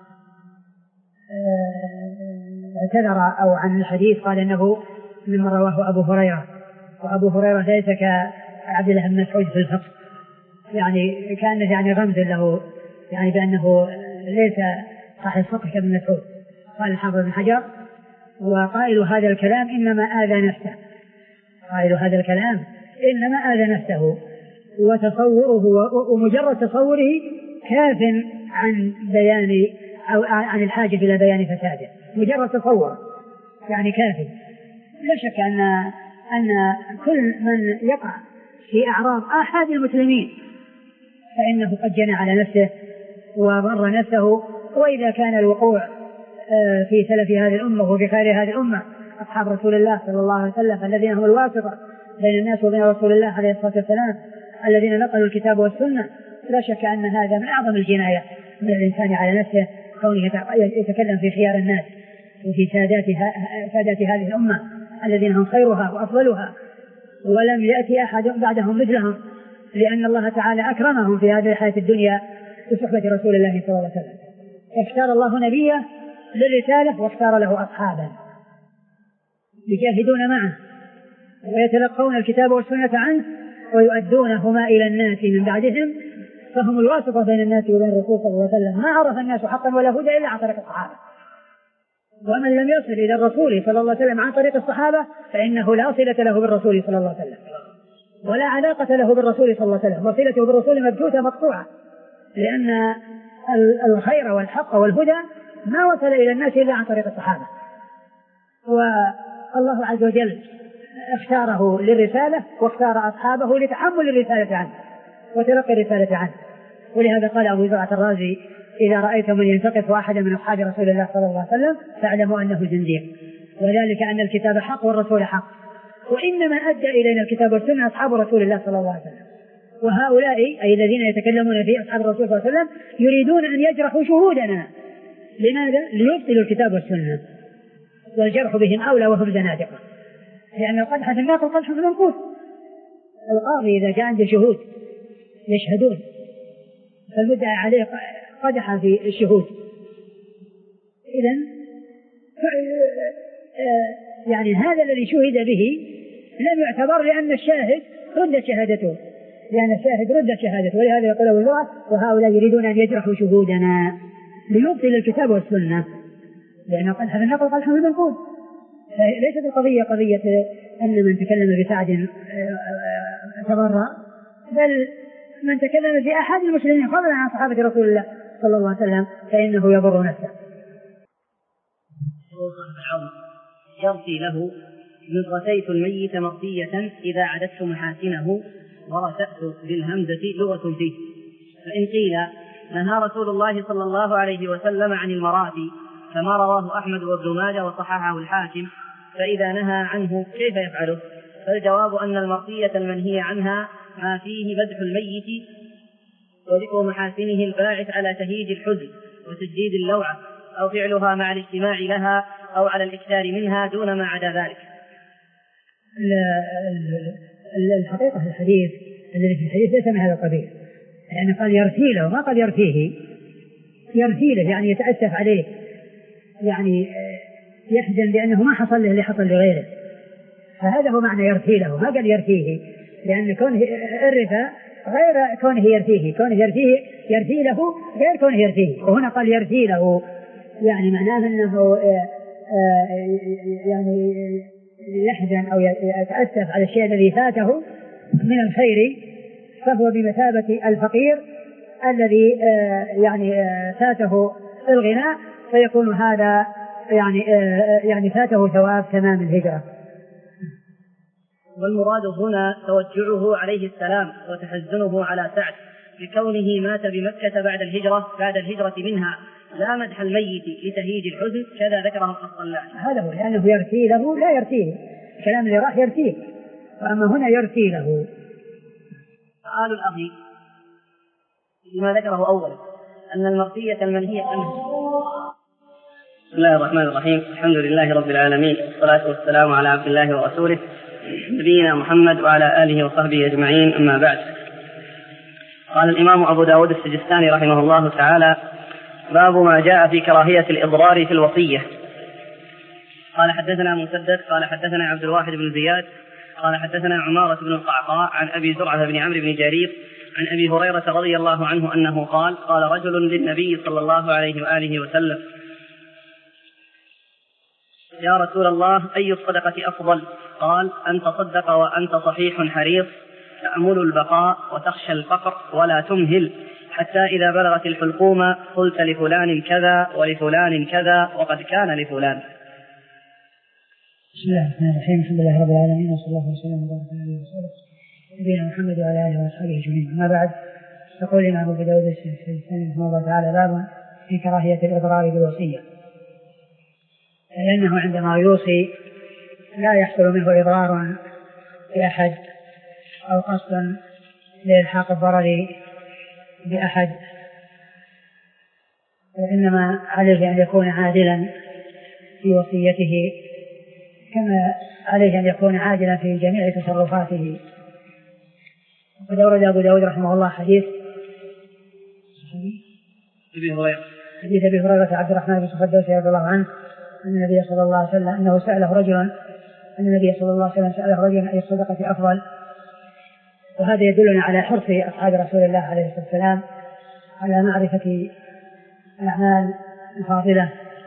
اعتذر أو عن الحديث، قال إنه مما رواه أبو هريرة، وأبو هريرة ليس كعبد الله بن مسعود في الفقه، يعني كان يعني رمز له، يعني بأنه ليس صاحب فقه كابن مسعود. قال الحافظ بن حجر وقائل هذا الكلام إنما آذى نفسه قائل هذا الكلام إنما آذى نفسه وتصوره ومجرد تصوره كاف عن بيان أو عن الحاجة إلى بيان فساده، مجرد تصور يعني كافي. لا شك أن أن كل من يقع في أعراض أحد المسلمين فإنه قد جنى على نفسه وضر نفسه، وإذا كان الوقوع في سلف هذه الأمة وفي خير هذه الأمة أصحاب رسول الله صلى الله عليه وسلم الذين هم الواسطة بين الناس وبين رسول الله عليه الصلاة والسلام الذين نقلوا الكتاب والسنة، لا شك أن هذا من أعظم الجنايات من الإنسان على نفسه، كونه يتكلم في خيار الناس وفي سادات, سادات هذه الأمة الذين هم خيرها وأفضلها، ولم يأتي أحد بعدهم مثلهم، لأن الله تعالى أكرمهم في هذه الحياة الدنيا بصحبة رسول الله صلى الله عليه وسلم. اختار الله نبيه للرسالة واختار له أصحابا يجاهدون معه ويتلقون الكتاب والسنة عنه ويؤدونهما إلى الناس من بعدهم، فهم الواسطة بين الناس وبين الرسول صلى الله عليه وسلم. ما عرف الناس حقا ولا هدى إلا عن طريق الصحابة، ومن لم يصل إلى الرسول صلى الله عليه وسلم عن طريق الصحابة فإنه لا صلة له بالرسول صلى الله عليه وسلم ولا علاقة له بالرسول صلى الله عليه وسلم، وصلته بالرسول مبتوتة مقطوعة، لأن الخير والحق والهدى ما وصل إلى الناس إلا عن طريق الصحابة. والله عز وجل اختاره للرسالة واختار أصحابه لتحمل الرسالة عنه وتلقي الرسالة عنه. ولهذا قال أبو زرعة الرازي: إذا رأيتم من ينتقص أحدا من أصحاب رسول الله صلى الله عليه وسلم فاعلموا أنه زنديق، وذلك أن الكتاب حق والرسول حق، وإنما أدى إلينا الكتاب والسنة أصحاب رسول الله صلى الله عليه وسلم. وهؤلاء أي الذين يتكلمون في أصحاب الرسول صلى الله عليه وسلم يريدون أن يجرحوا شهودنا. لماذا؟ ليبطلوا الكتاب والسنة، والجرح بهم أولى وهم زنادقة، لأن القدح في الناقل قدح في المنقوص. القاضي إذا جاء عنده شهود يشهدون فالمدعى عليه قدح في الشهود، إذن يعني هذا الذي شهد به لم يعتبر، لأن الشاهد ردت شهادته، لأن الشاهد ردت شهادته. ولهذا يقول أبو زرعة: وهؤلاء يريدون أن يجرحوا شهودنا ليبطل الكتاب والسنة، لأن قدح في النقل قدح في المنقول. ليست القضية قضية أن من تكلم بسعد تبرأ، بل من تكلم في أحد المسلمين فضلا عن صحابة رسول الله صلى الله عليه وسلم فإنه يضر نفسه. يرثي له: نطرتيت الميت مرضية إذا عددت محاسنه ورثأت بالهمزة لغة فيه. فإن قيل نهى رسول الله صلى الله عليه وسلم عن المراثي كما رواه أحمد وابن ماجه وصححه الحاكم، فإذا نهى عنه كيف يفعله؟ فالجواب أن المرثية المنهي عنها ما فيه مدح الميت وذكر محاسنه الباعث على تهيج الحزن وتجديد اللوعة، أو فعلها مع الاجتماع لها أو على الإكثار منها دون ما عدا ذلك. الحقيقة في الحديث الذي في الحديث ليس من هذا القبيل، يعني قال يرثي له، ما قال يرثيه. يرثي له يعني يتأسف عليه، يعني يحزن لأنه ما حصل له اللي حصل لغيره، فهذا هو معنى يرثي له، ما قال يرثيه، لأن كونه الرثى غير كونه يرثيه. كونه يرثيه يرثي له غير كونه يرثيه، وهنا قال يرثي له، يعني معناه أنه يعني يحزن أو يتأسف على الشيء الذي فاته من الخير، فهو بمثابة الفقير الذي يعني فاته الغناء، فيكون هذا يعني يعني فاته ثواب تمام الهجرة. والمراد هنا توجعه عليه السلام وتحزنه على سعد لكونه مات بمكة بعد الهجرة بعد الهجرة منها، لا مدح الميت لتهيج الحزن كذا ذكره القسطلاني. هذا هو، لأنه يرثي له لا يرثيه، الكلام اللي راح يرثيه، وأما هنا يرثي له. سؤال الأخي لما ذكره أولا أن المرثية المنهية عنه. بسم الله الرحمن الرحيم، الحمد لله رب العالمين، والصلاة والسلام على عبد الله ورسوله نبينا محمد وعلى آله وصحبه أجمعين، أما بعد. قال الإمام أبو داود السجستاني رحمه الله تعالى: باب ما جاء في كراهية الإضرار في الوصية. قال حدثنا مسدد قال حدثنا عبد الواحد بن زياد قال حدثنا عمارة بن القعقاع عن أبي زرعة بن عمرو بن جرير عن أبي هريرة رضي الله عنه أنه قال: قال رجل للنبي صلى الله عليه وآله وسلم: يا رسول الله، أي الصدقة أفضل؟ قال: أن تصدق وأنت صحيح حريص تأمل البقاء وتخشى الفقر ولا تمهل، حتى إذا بلغت الحلقوم قلت لفلان كذا ولفلان كذا وقد كان لفلان. بسم الله الرحمن الرحيم، الحمد لله رب العالمين، وصلى الله وسلم وبارك على نبينا ورسوله نبينا محمد وعلى آله وأصحابه أجمعين. أما بعد، يقول الإمام أبو داود السجستاني رحمه الله تعالى: باب في كراهية الإضرار بالوصية، لأنه عندما يوصي لا يحصل منه إضرار بأحد أو قصد لإلحاق الضرر بأحد، وإنما عليه أن يكون عادلا في وصيته كما عليه أن يكون عادلا في جميع تصرفاته. وقد أورد أبو داود رحمه الله حديث حديث أبي هريرة عبد الرحمن بن صخر الدوسي رضي الله عنه أن النبي صلى الله عليه وسلم أنه سأله رجل أن النبي صلى الله عليه وسلم سأله رجل أي الصدقة أفضل، وهذا يدلنا على حرص أصحاب رسول الله عليه الصلاة والسلام على معرفة الأعمال الفاضلة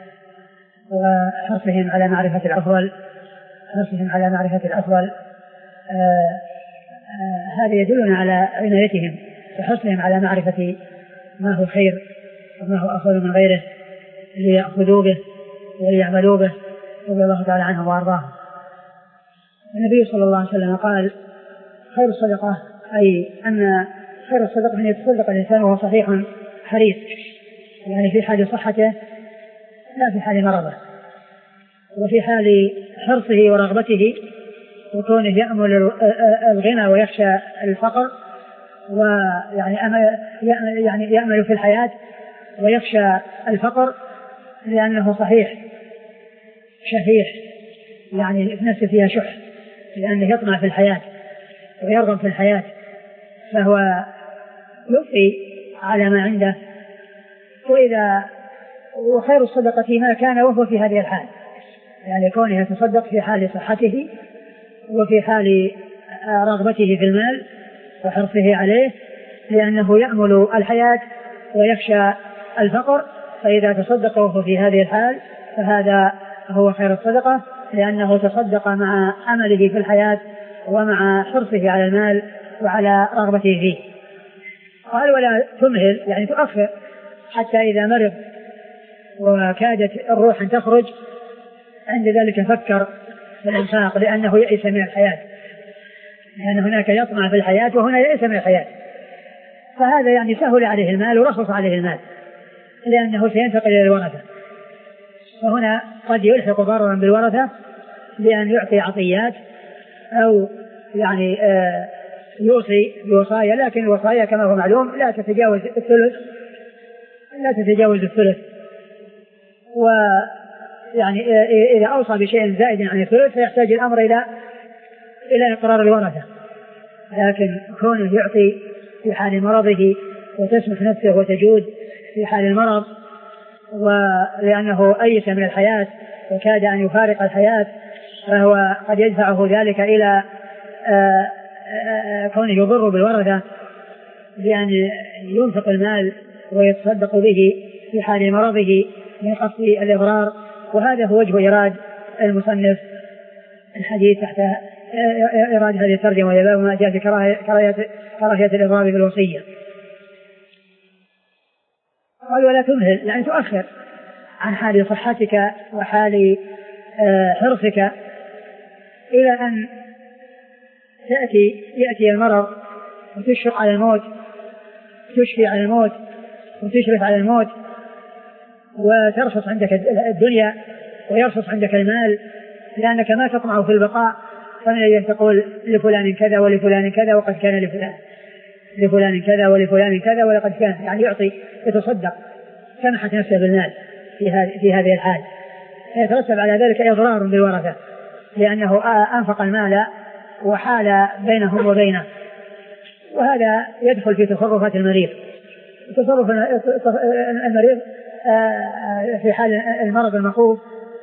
وحرصهم على معرفة الأفضل حرصهم على معرفة الأفضل آه آه هذا يدلنا على عنايتهم وحرصهم على معرفة ما هو خير وما هو أفضل من غيره ليأخذوا به وليعملوا به رضي الله تعالى عنهم وأرضاهم. النبي صلى الله عليه وسلم قال خير الصدقة أي أن خير الصدقة أن يتصدق الإنسان وهو صحيح حريص، يعني في حال صحته لا في حال مرضه، وفي حال حرصه ورغبته وكونه يأمل الغنى ويخشى الفقر، ويعني يعني يأمل في الحياة ويخشى الفقر لأنه صحيح شحيح، يعني نفسه فيها شح لأنه يطمع في الحياة ويرغب في الحياة، فهو يؤثي على ما عنده. وإذا وخير الصدقة ما كان وهو في هذه الحال، يعني كونه يتصدق في حال صحته وفي حال رغبته في المال وحرصه عليه لأنه يأمل الحياة ويخشى الفقر، فإذا تصدق وهو في هذه الحال فهذا هو خير الصدقة لأنه تصدق مع أمله في الحياة ومع حرصه على المال وعلى رغبته فيه. قال ولا تمهل يعني تؤخر حتى إذا مرض وكادت الروح أن تخرج عند ذلك فكر في الإنفاق لأنه يئس من الحياة، لأن هناك يطمع في الحياة وهنا يئس من الحياة، فهذا يعني سهل عليه المال ورخص عليه المال لأنه سينتقل إلى الورثة، وهنا قد يلحق ضررا بالورثة بأن يعطي عطيات أو يعني آه يوصي بوصايا، لكن الوصايا كما هو معلوم لا تتجاوز الثلث لا تتجاوز الثلث ويعني إذا أوصى بشيء زائد عن الثلث فيحتاج الأمر إلى إلى إقرار الورثة، لكن كونه يعطي في حال مرضه وتسمح نفسه وتجود في حال المرض ولأنه أيس من الحياة وكاد أن يفارق الحياة فهو قد يدفعه ذلك إلى آآ آآ كونه يضر بالورثة بأن ينفق المال ويتصدق به في حال مرضه من قصد الإضرار. وهذا هو وجه إيراد المصنف الحديث تحت إيراد هذه الترجمة وباب ما جاء في كراهية الإضرار بالوصية. قال ولا تمهل يعني تؤخر عن حال صحتك وحال حرصك إلى أن تأتي يأتي المرض وتشفق على الموت تشفي على الموت وتشرف على الموت وترخص عندك الدنيا ويرخص عندك المال لأنك ما تطمع في البقاء، فمن تقول لفلان كذا ولفلان كذا وقد كان لفلان لفلان كذا ولفلان كذا ولقد كان، يعني يعطي يتصدق سمحت نفسه بالمال في هذه في هذه الحال، يترتب على ذلك إضرار بالورثة لأنه أنفق المال وحال بينهم وبينه، وهذا يدخل في تصرفات المريض. تصرف المريض في حال المرض المخوف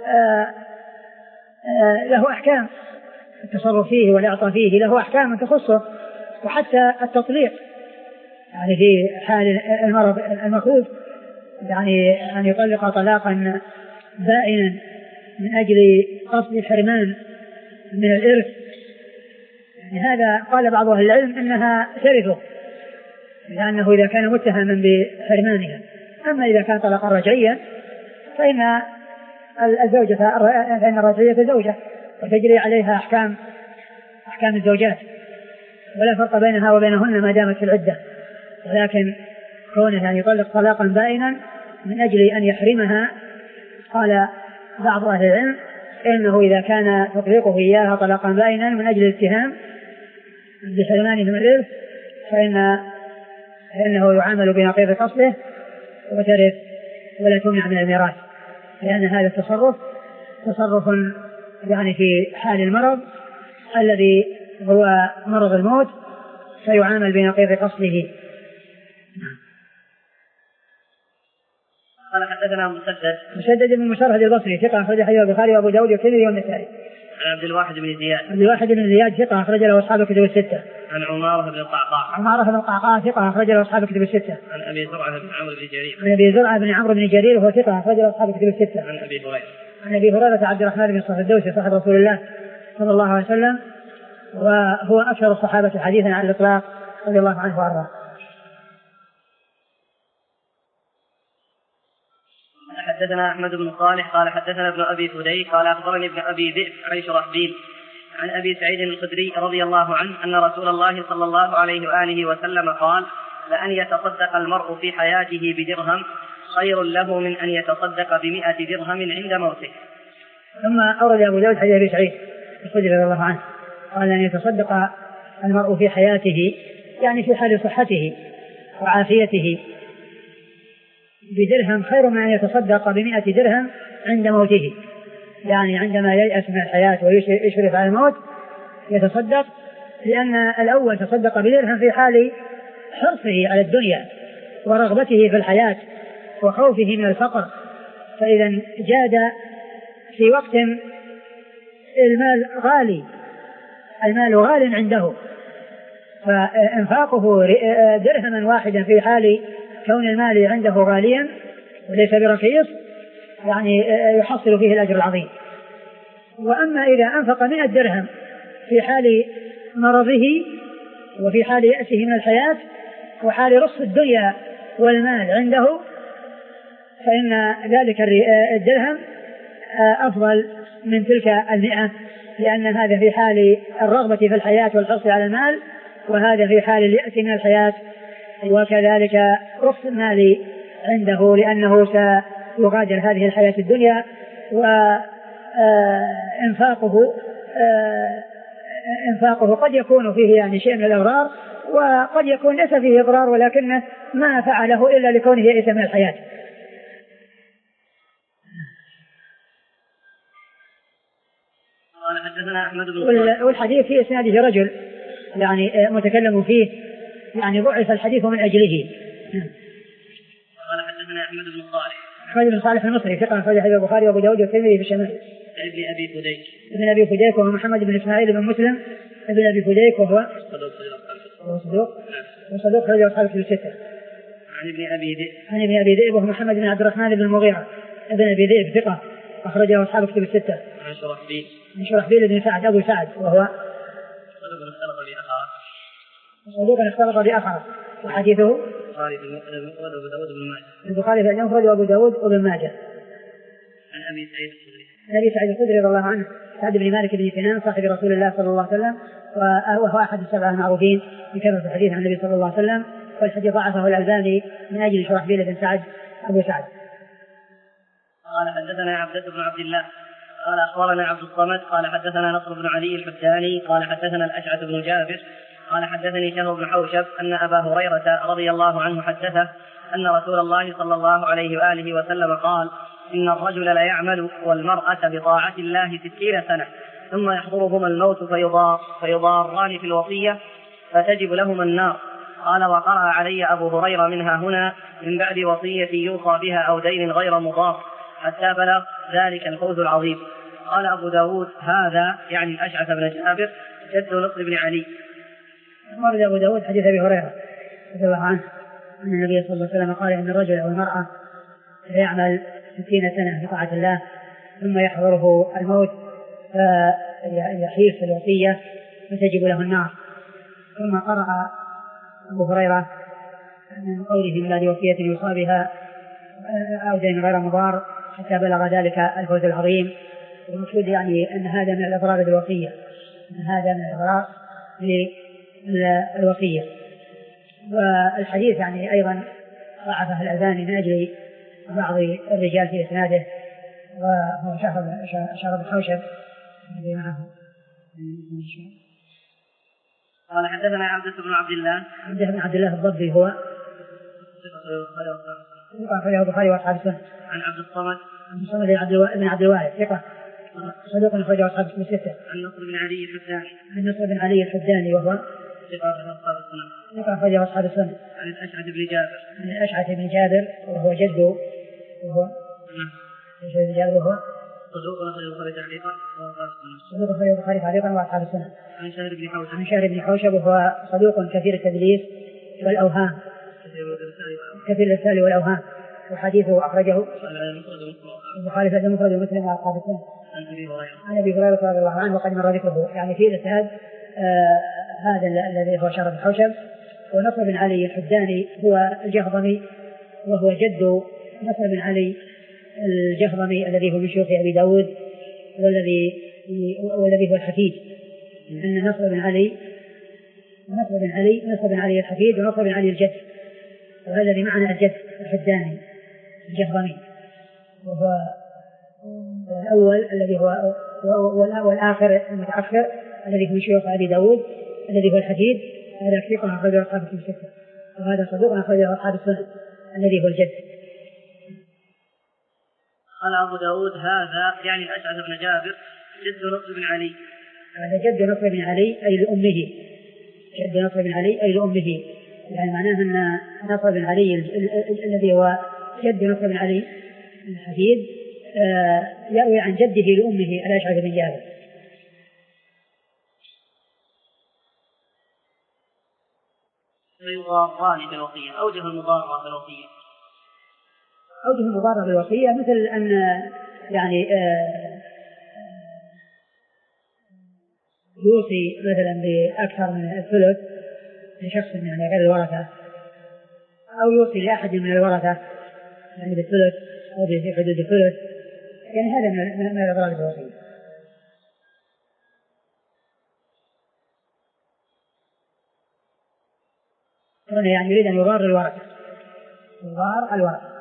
له أحكام، التصرف فيه والإعطاء فيه له أحكام تخصه، وحتى التطليق يعني في حال المرض المخوف يعني أن يطلق طلاقا بائنا من أجل قصد الحرمان من الإرث، يعني هذا قال بعض أهل العلم إنها ترثه لأنه إذا كان متهما بحرمانها. أما إذا كان طلاقا رجعيا فإن الزوجة فإن الرجعية زوجة وتجري عليها أحكام أحكام الزوجات ولا فرق بينها وبينهن ما دامت في العدة، ولكن كونه أن يطلق طلاقا بائنا من أجل أن يحرمها قال بعض أهل العلم إنه إذا كان تطليقه إياها طلاقا بائنا من أجل الاتهام بحرمانه من الإرث فإن فإنه يعامل بنقيض قصده وترث ولا تمنع من الميراث، لأن هذا التصرف تصرف يعني في حال المرض الذي هو مرض الموت فيعامل بنقيض قصده. قال حدثنا مسدد مسدد بن مشرهد البصري ثقة أخرج حديث البخاري وأبو داود والترمذي والنسائي. عن عبد الواحد بن زياد عبد الواحد بن زياد ثقة أخرج له أصحاب الكتب الستة. عن عمارة بن القعقاع عمارة بن القعقاع ثقة أخرج له أصحاب الكتب الستة. عن أبي زرعة بن عمرو بن جرير عن أبي زرعة بن عمرو بن جرير وهو ثقة أخرج له أصحاب الكتب الستة. عن أبي هريرة عن أبي هريرة عبد الرحمن بن صخر الدوسي صاحب رسول الله صلى الله عليه وسلم وهو أكثر الصحابة حديثا على الإطلاق رضي الله عنه وأرضاه. حدثنا أحمد بن صالح قال حدثنا ابن أبي فديك قال أخبرني ابن أبي ذئب عن شرحبيل عن أبي سعيد الخدري رضي الله عنه أن رسول الله صلى الله عليه وآله وسلم قال لأن يتصدق المرء في حياته بدرهم خير له من أن يتصدق بمئة درهم عند موته. ثم أورد أبو داود حديث أبي سعيد الخدري رضي الله عنه قال أن يتصدق المرء في حياته يعني في حال صحته وعافيته بدرهم خير من أن يتصدق بمئة درهم عند موته، يعني عندما ييأس من الحياة ويشرف على الموت يتصدق، لأن الأول تصدق بدرهم في حال حرصه على الدنيا ورغبته في الحياة وخوفه من الفقر، فإذا جاد في وقت المال غالي المال غال عنده فإنفاقه درهما واحدا في حال كون المال عنده غاليا وليس برخيص يعني يحصل فيه الأجر العظيم. وأما إذا أنفق مئة درهم في حال مرضه وفي حال يأسه من الحياة وحال رص الدنيا والمال عنده فإن ذلك الدرهم أفضل من تلك المئة، لأن هذا في حال الرغبة في الحياة والحرص على المال وهذا في حال اليأس من الحياة، وكذلك رص المال عنده لأنه سيغادر هذه الحياة الدنيا وإنفاقه إنفاقه قد يكون فيه يعني شيء من الأضرار وقد يكون ليس فيه إضرار ولكنه ما فعله إلا لكونه يئس من الحياة. حدثنا أحمد بن والحديث في إسناده رجل يعني متكلم فيه يعني ضعف الحديث من أجله. قال حدثنا أحمد بن صالح أحمد بن صالح المصري ثقة أخرج حديث البخاري وأبو داود والترمذي في الشمال. ابن أبي فديك ابن أبي فديك وهو محمد بن إسماعيل بن مسلم ابن أبي فديك وهو صدوق وصدوق خرج أصحاب الكتب الستة. عن ابن أبي ذئب عن ابن أبي ذئب وهو محمد بن عبد الرحمن بن المغيرة ابن أبي ذئب ثقة أخرج أصحاب الكتب الستة. عن شرحبيل عن شرحبيل بن سعد أبو سعد وهو صدوق اختلط بآخر وحديثه البخاري في المفرد وأبو داود وابن ماجه. عن أبي سعيد الخدري عن أبي سعيد الخدري رضي الله عنه سعد بن مالك بن سنان صاحب رسول الله صلى الله عليه وسلم وهو أحد السبعة المعروفين بكثرة الحديث عن النبي صلى الله عليه وسلم، والحديث ضعفه الألباني من أجل شرحبيل بن سعد أبو سعد. قال حدثنا عبدة بن عبد الله قال أخبرنا عبد الصمد قال حدثنا نصر بن علي الحساني قال حدثنا الأشعث بن جابر قال حدثني شهر بن حوشب أن أبا هريرة رضي الله عنه حدثه أن رسول الله صلى الله عليه وآله وسلم قال إن الرجل لا يعمل والمرأة بطاعة الله ستين سنة ثم يحضرهما الموت فيضار فيضاران في الوصية فتجب لهما النار. قال وقرأ علي أبو هريرة منها هنا من بعد وصية يوصى بها أو دين غير مضار حتى بلغ ذلك الفوز العظيم. قال أبو داود هذا يعني الأشعث بن جابر جد نصر بن علي. ورد أبو داود حديث أبي هريرة رضي الله عنه أن النبي صلى الله عليه وسلم قال إن الرجل أو المرأة يعمل ستين سنة بطاعة الله ثم يحضره الموت فيحيف في الوصية فتجب له النار. ثم قرأ أبو هريرة من قوله من بعد وصية يوصى بها أو دين غير مضار حتى بلغ ذلك الفوز العظيم. والمقصود يعني أن هذا من الإضرار بالوصية أن هذا من الإضرار بالوصية. والحديث يعني أيضا ضعفه الألباني من أجل بعض الرجال في إسناده وهو شهر بن حوشب الذي معه. قال حدثنا عبدة بن عبد الله عبدة بن عبد الله الضبي هو ثقة البخاري وأصحاب السنة. عن عبد الصمد عبد الصمد بن عبد الوارث ثقة صدوق أخرجه أصحاب السنة الستة. عن نصر بن علي الحداني عن نصر بن علي الحداني وهو ثقة أصحاب السنة. ثقة أخرجه أصحاب السنة. عن الأشعث بن جابر عن الأشعث بن جابر وهو جده وهو الأشعث بن جابر وهو صدوق أخرجه البخاري تعليقا وأصحاب السنة. صدوق أخرجه البخاري تعليقا وأصحاب السنة. عن شهر بن حوشب عن شهر بن حوشب وهو صدوق كثير التدليس والأوهام كثير الإرسال والأوهام وحديثه أخرجه البخاري في المفرد ومسلم وأصحاب السنة. عن أبي هريرة رضي الله عنه وقد مر ذكره يعني في الإسناد آه هذا الذي هو شهر بن حوشب. ونصر بن علي الحداني هو الجهضمي وهو جد نصر بن علي الجهضمي الذي هو من شيوخ أبي داود والذي والذي هو الحفيد. أن نصر بن علي نصر بن علي نصر بن علي الحفيد ونصر بن علي الجد وهذا الذي معنا الجد الحداني الجهضمي وهو الأول الذي هو والآخر المتأخر الذي هو من شيوخ أبي داود الذي هو الحفيد. هذا ثقة أخرجه أصحاب الكتب الستة وهذا صدوق أخرجه أصحاب السنة الذي هو الجد. قال أبو داود هذا يعني الأشعث بن جابر جد نصر بن علي. هذا جد نصر بن علي أي لأمه جد نصر بن علي أي لأمه يعني معناه أن نصر بن علي الذي هو جد نصر بن علي الحفيد يروي عن جده لأمه الأشعث بن جابر. فيضاران بالوصية. أوجه المضارة بالوصية أوجه المضارة بالوصية مثل أن يعني يوصي مثلا بأكثر من الثلث لشخص يعني غير الورثة أو يوصي لأحد من الورثة يعني بالثلث أو في حدود الثلث يعني هذا من الأضرار بالوصية. هنا يعني يريد أن يضار الورثة يضار الورثة.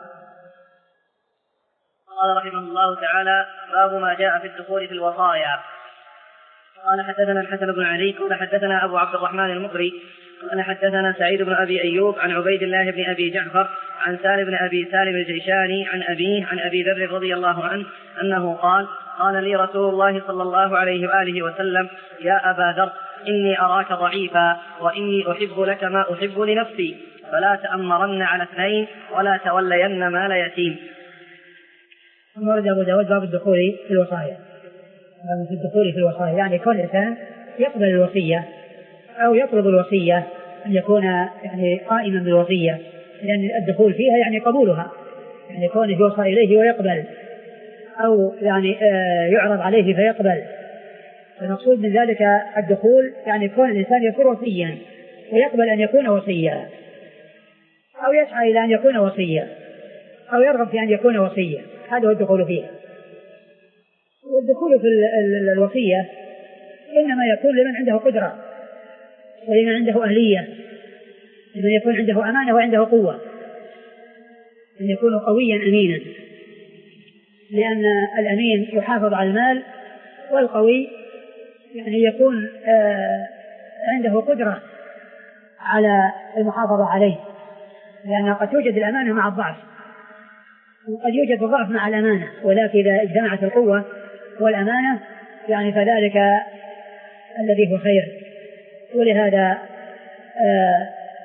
قال رحمه الله تعالى باب ما جاء في الدخول في الوصايا. قال حدثنا الحسن بن علي قال حدثنا أبو عبد الرحمن المقري قال حدثنا سعيد بن أبي أيوب عن عبيد الله بن أبي جعفر عن سالم بن أبي سالم الجيشاني عن أبيه عن أبي ذر رضي الله عنه أنه قال قال لي رسول الله صلى الله عليه وآله وسلم يا أبا ذر إني أراك ضعيفا وإني أحب لك ما أحب لنفسي فلا تأمرن على اثنين ولا تولين مال يتيم. ثم ورد أبو داود باب الدخول في الوصايا. في الدخول في الوصايا يعني كل إنسان يقبل الوصية أو يطلب الوصية أن يكون يعني قائما بالوصية لأن الدخول فيها يعني قبولها يعني كونه يوصى إليه ويقبل أو يعني يعرض عليه فيقبل. المقصود من ذلك الدخول يعني كون الإنسان يكون وصيا ويقبل أن يكون وصيا أو يسعى إلى أن يكون وصيا أو يرغب في أن يكون وصيا. هذا هو الدخول فيها. والدخول في الوصية إنما يكون لمن عنده قدرة ولمن عنده أهلية لمن يكون عنده أمانة وعنده قوة أن يكون قويا أمينا لأن الأمين يحافظ على المال والقوي يعني يكون آه عنده قدرة على المحافظة عليه لأن قد توجد الأمانة مع الضعف وقد يوجد الضعف مع الأمانة ولكن إذا اجتمعت القوة والأمانة يعني فذلك الذي هو خير. ولهذا آه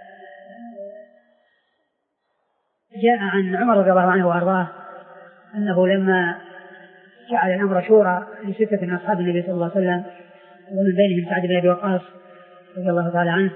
جاء عن عمر رضي الله عنه وأرضاه أنه لما جعل الأمر شورى لستة من أصحاب النبي صلى الله عليه وسلم ومن بينهم سعد بن أبي وقاص رضي الله تعالى عنه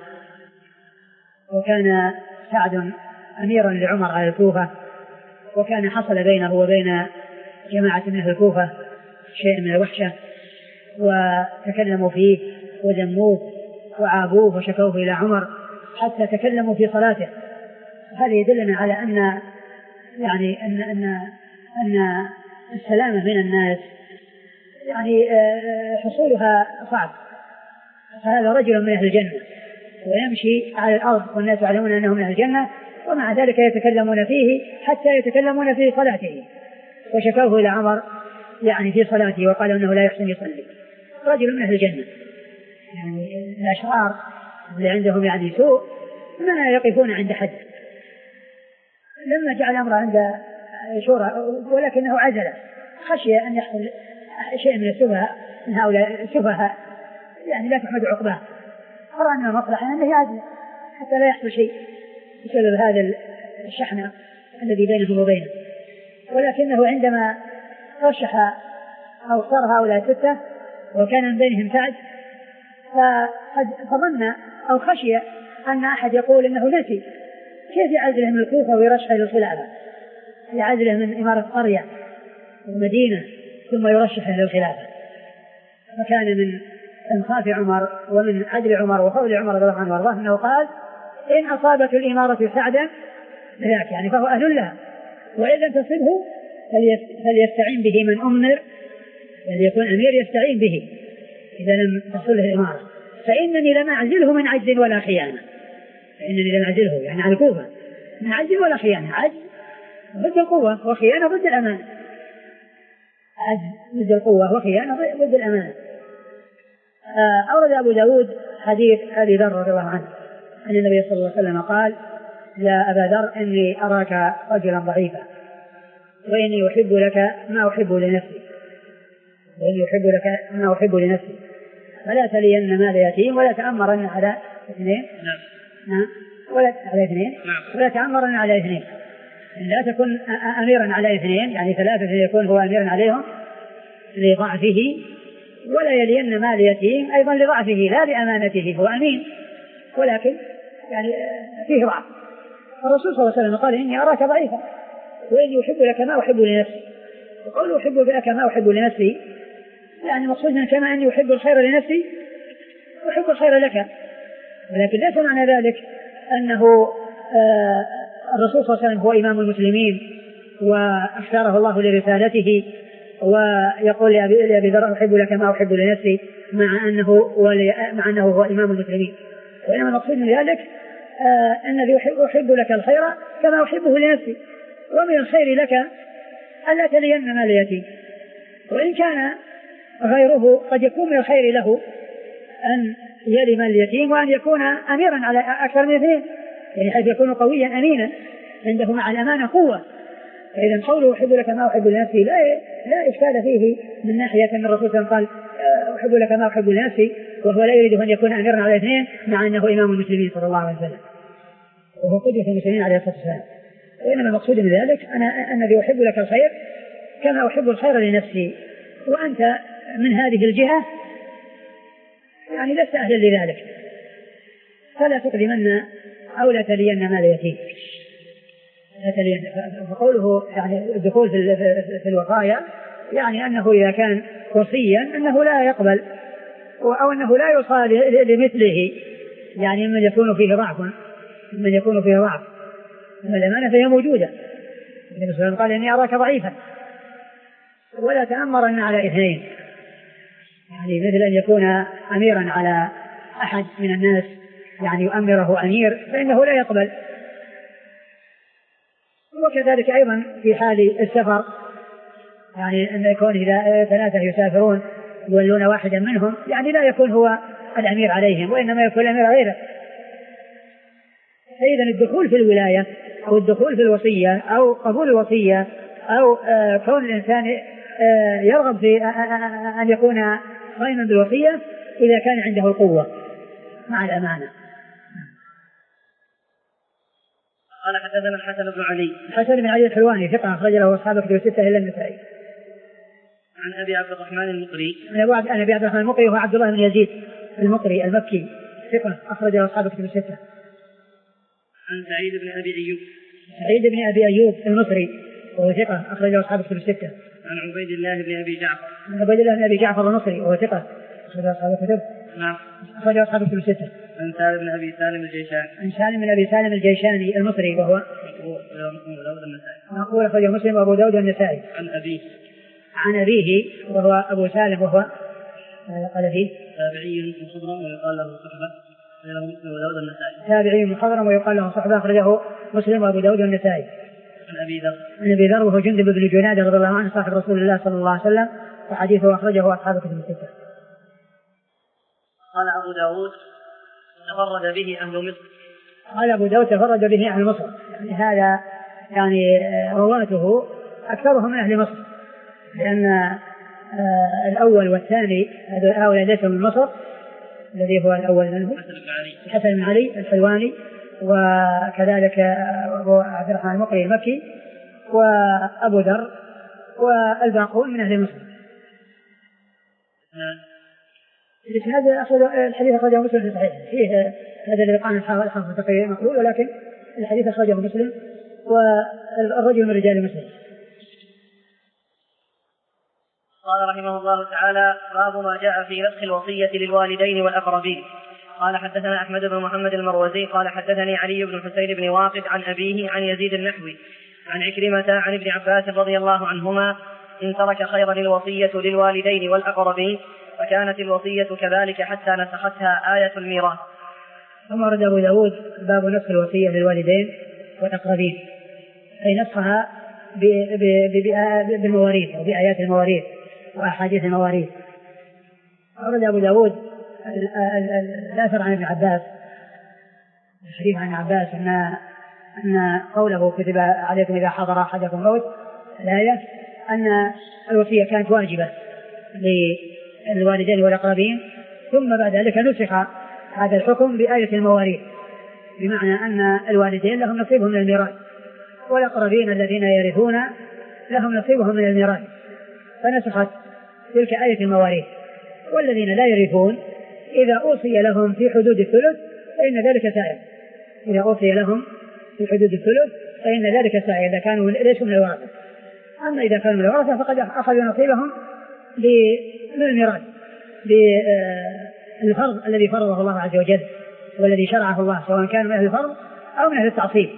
وكان سعد أميرا لعمر على الكوفة وكان حصل بينه وبين جماعة من أهل الكوفة شيء من الوحشة وتكلموا فيه وذموه وعابوه وشكوه إلى عمر حتى تكلموا في صلاته. هذا يدلنا على أن يعني أن أن أن السلامة من الناس يعني حصولها صعب. هذا رجل من أهل الجنة ويمشي على الأرض والناس يعلمون أنه من أهل الجنة ومع ذلك يتكلمون فيه حتى يتكلمون في صلاته وشكوه إلى عمر يعني في صلاته وقال انه لا يحسن يصلي رجل من اهل الجنه. يعني الاشرار اللي عندهم يعني سوء ما يقفون عند حد، لما جعل الامر عند شورى ولكنه عزل خشيه ان يحصل شيء من السفهاء من هؤلاء السفهاء يعني لا تحمد عقباه، أرى أن مصلحة أنه يعزل حتى لا يحصل شيء بسبب هذا الشحنة الذي بينهم وبينه. ولكنه عندما رشح أو اختار هؤلاء الستة وكان من بينهم سعد فقد فظن أو خشي أن أحد يقول إنه نسي كيف يعزله من الكوفة ويرشح للخلافة، يعزله من إمارة قرية ومدينة ثم يرشح للخلافة. فكان من انصاف عمر ومن عدل عمر وفضل عمر رضي الله عنه وارضاه انه قال ان اصابت الاماره سعدا ذاك يعني فهو اهل لها، وان لم تصبه فليستعين به من امر، فليكون امير يستعين به اذا لم تصله الاماره، فانني لم اعزله من عجز ولا خيانه، فانني لم اعزله يعني على الكوفه من عجز ولا خيانه، عجز ضد القوه وخيانه ضد الامانه، عجز ضد القوه وخيانه ضد الامانه. أورد أبو داود حديث أبي ذر رضي الله عنه أن النبي صلى الله عليه وسلم قال يا أبا ذر إني أراك رجلا ضعيفا وإني أحب لك ما أحب لنفسي وإني أحب لك ما أحب لنفسي فلا تلين مال يتيم ولا تأمرن على اثنين نعم ولا على اثنين ولا تأمرن على اثنين، لا تكن أميرا على اثنين يعني ثلاثة يكون هو أميرا عليهم لضعفه، ولا يلين مال يتيم أيضا لضعفه لا لأمانته، هو أمين ولكن يعني فيه ضعف. الرسول صلى الله عليه وسلم قال إني أراك ضعيفا وإني أحب لك ما أحب لنفسي، وقوله أحب لك ما أحب لنفسي يعني مقصود كما أني أحب الخير لنفسي أحب الخير لك، ولكن ليس معنى ذلك أنه آه الرسول صلى الله عليه وسلم هو إمام المسلمين واختاره الله لرسالته ويقول لأبي ذر أحب لك ما أحب لنفسي مع أنه مع أنه هو إمام المسلمين، وإنما المقصود من ذلك آه أنني أحب لك الخير كما أحبه لنفسي، ومن الخير لك ألا تلين مال اليتيم، وإن كان غيره قد يكون من الخير له أن يلي مال اليتيم وأن يكون أميرا على أكثر من اثنين، يعني حيث يكون قويا أمينا عنده مع الأمانة قوة. فإذا قوله أحب لك ما أحب لنفسي لا لا إشكال فيه من ناحية أن الرسول صلى الله عليه وسلم قال أحب لك ما أحب لنفسي وهو لا يريد أن يكون أميرا على اثنين مع أنه إمام المسلمين صلى الله عليه وسلم وهو قدوة المسلمين عليه الصلاة والسلام، وإنما المقصود من ذلك أنا أنني أحب لك الخير كما أحب الخير لنفسي، وأنت من هذه الجهة يعني لست أهلا لذلك فلا تقدمن أو لا تلين مال يتيم. فقوله يعني الدخول في الوصايا يعني أنه إذا كان وصيا أنه لا يقبل أو أنه لا يوصى لمثله، يعني من يكون فيه ضعف من يكون فيه ضعف من الأمانة فهي موجودة. النبي صلى الله عليه وسلم قال إني أراك ضعيفا ولا تأمرن على اثنين، يعني مثل أن يكون أميرا على أحد من الناس يعني يؤمره أمير فإنه لا يقبل. وكذلك أيضا في حال السفر يعني أن يكون إذا ثلاثة يسافرون يولون واحدا منهم يعني لا يكون هو الأمير عليهم وإنما يكون الأمير غيره. فإذا الدخول في الولاية أو الدخول في الوصية أو قبول الوصية أو آه كون الإنسان آه يرغب في آه أن يكون قائما بالوصية إذا كان عنده القوة مع الأمانة. قال حدثنا الحسن بن علي الحسن بن علي الحلواني ثقة أخرج له أصحاب كتب الستة إلا النسائي. عن أبي عبد الرحمن المقري عن أبي عبد الرحمن المقري وهو عبد الله بن يزيد المقري المكي ثقة أخرج له أصحاب كتب الستة. عن سعيد بن أبي أيوب سعيد بن أبي أيوب المصري وهو ثقة أخرج له أصحاب كتب الستة. عن عبيد الله بن أبي جعفر عن عبيد الله بن أبي جعفر المصري وهو ثقة أخرج له أصحاب الكتب نعم أخرج له أصحاب كتب الستة. عن سالم بن أبي سالم الجيشاني عن سالم بن أبي سالم الجيشاني المصري وهو مقبول أخرجه مسلم وأبو داود والنسائي. عن أبيه عن أبيه وهو أبو سالم وهو قال فيه تابعي مخضرم ويقال له صحبة أخرجه مسلم وأبو داود والنسائي. تابعي مخضرم ويقال له صحبة أخرجه مسلم وأبو داود والنسائي. عن أبي ذر عن أبي ذر وهو جندب بن جنادة رضي الله عنه صاحب رسول الله صلى الله عليه وسلم، وحديثه أخرجه أصحاب الكتب الستة. قال أبو داود تفرد به أهل مصر. قال أبو داود تفرد به أهل مصر، يعني هذا يعني رواته أكثرهم من أهل مصر، لأن آه الأول والثاني هؤلاء ليسوا من مصر، الذي هو الأول منهم الحسن بن علي الحلواني، وكذلك أبو عبد الرحمن المقري المكي، وأبو ذر، والباقون من أهل مصر. هذا الحديث أخرجه مسلم في صحيحه، فيه هذا الذي قال الحافظ التقي مقبول، ولكن الحديث أخرجه مسلم والرجل من رجال مسلم. قال رحمه الله تعالى: باب ما جاء في نسخ الوصية للوالدين والأقربين. قال حدثنا أحمد بن محمد المروزي قال حدثني علي بن حسين بن واقد عن أبيه عن يزيد النحوي عن عكرمة عن ابن عباس رضي الله عنهما: إن ترك خيرا الوصية للوالدين والأقربين، فكانت الوصية كذلك حتى نسختها آية الميراث. ثم ورد أبو داود باب نسخ الوصية للوالدين والأقربين، أي نسخها بالمواريث أو بآيات المواريث وأحاديث المواريث. ورد أبو داود الأثر عن ابن عباس، الحديث عن ابن عباس أن أن قوله كتب عليكم إذا حضر أحدكم الموت الآية، أن الوصية كانت واجبة للوالدين والأقربين، ثم بعد ذلك نسخ هذا الحكم بآية المواريث، بمعنى أن الوالدين لهم نصيبهم من الميراث، والأقربين الذين يرثون لهم نصيبهم من الميراث، فنسخت تلك آية المواريث. والذين لا يرثون إذا أوصي لهم في حدود الثلث فإن ذلك سائر، إذا أوصي لهم في حدود الثلث فإن ذلك سائر إذا كانوا ليسوا من الورثة. أما إذا كانوا من الورثة فقد أخذوا نصيبهم من الميراث بالفرض الذي فرضه الله عز وجل والذي شرعه الله، سواء كان من أهل الفرض أو من أهل التعصيب.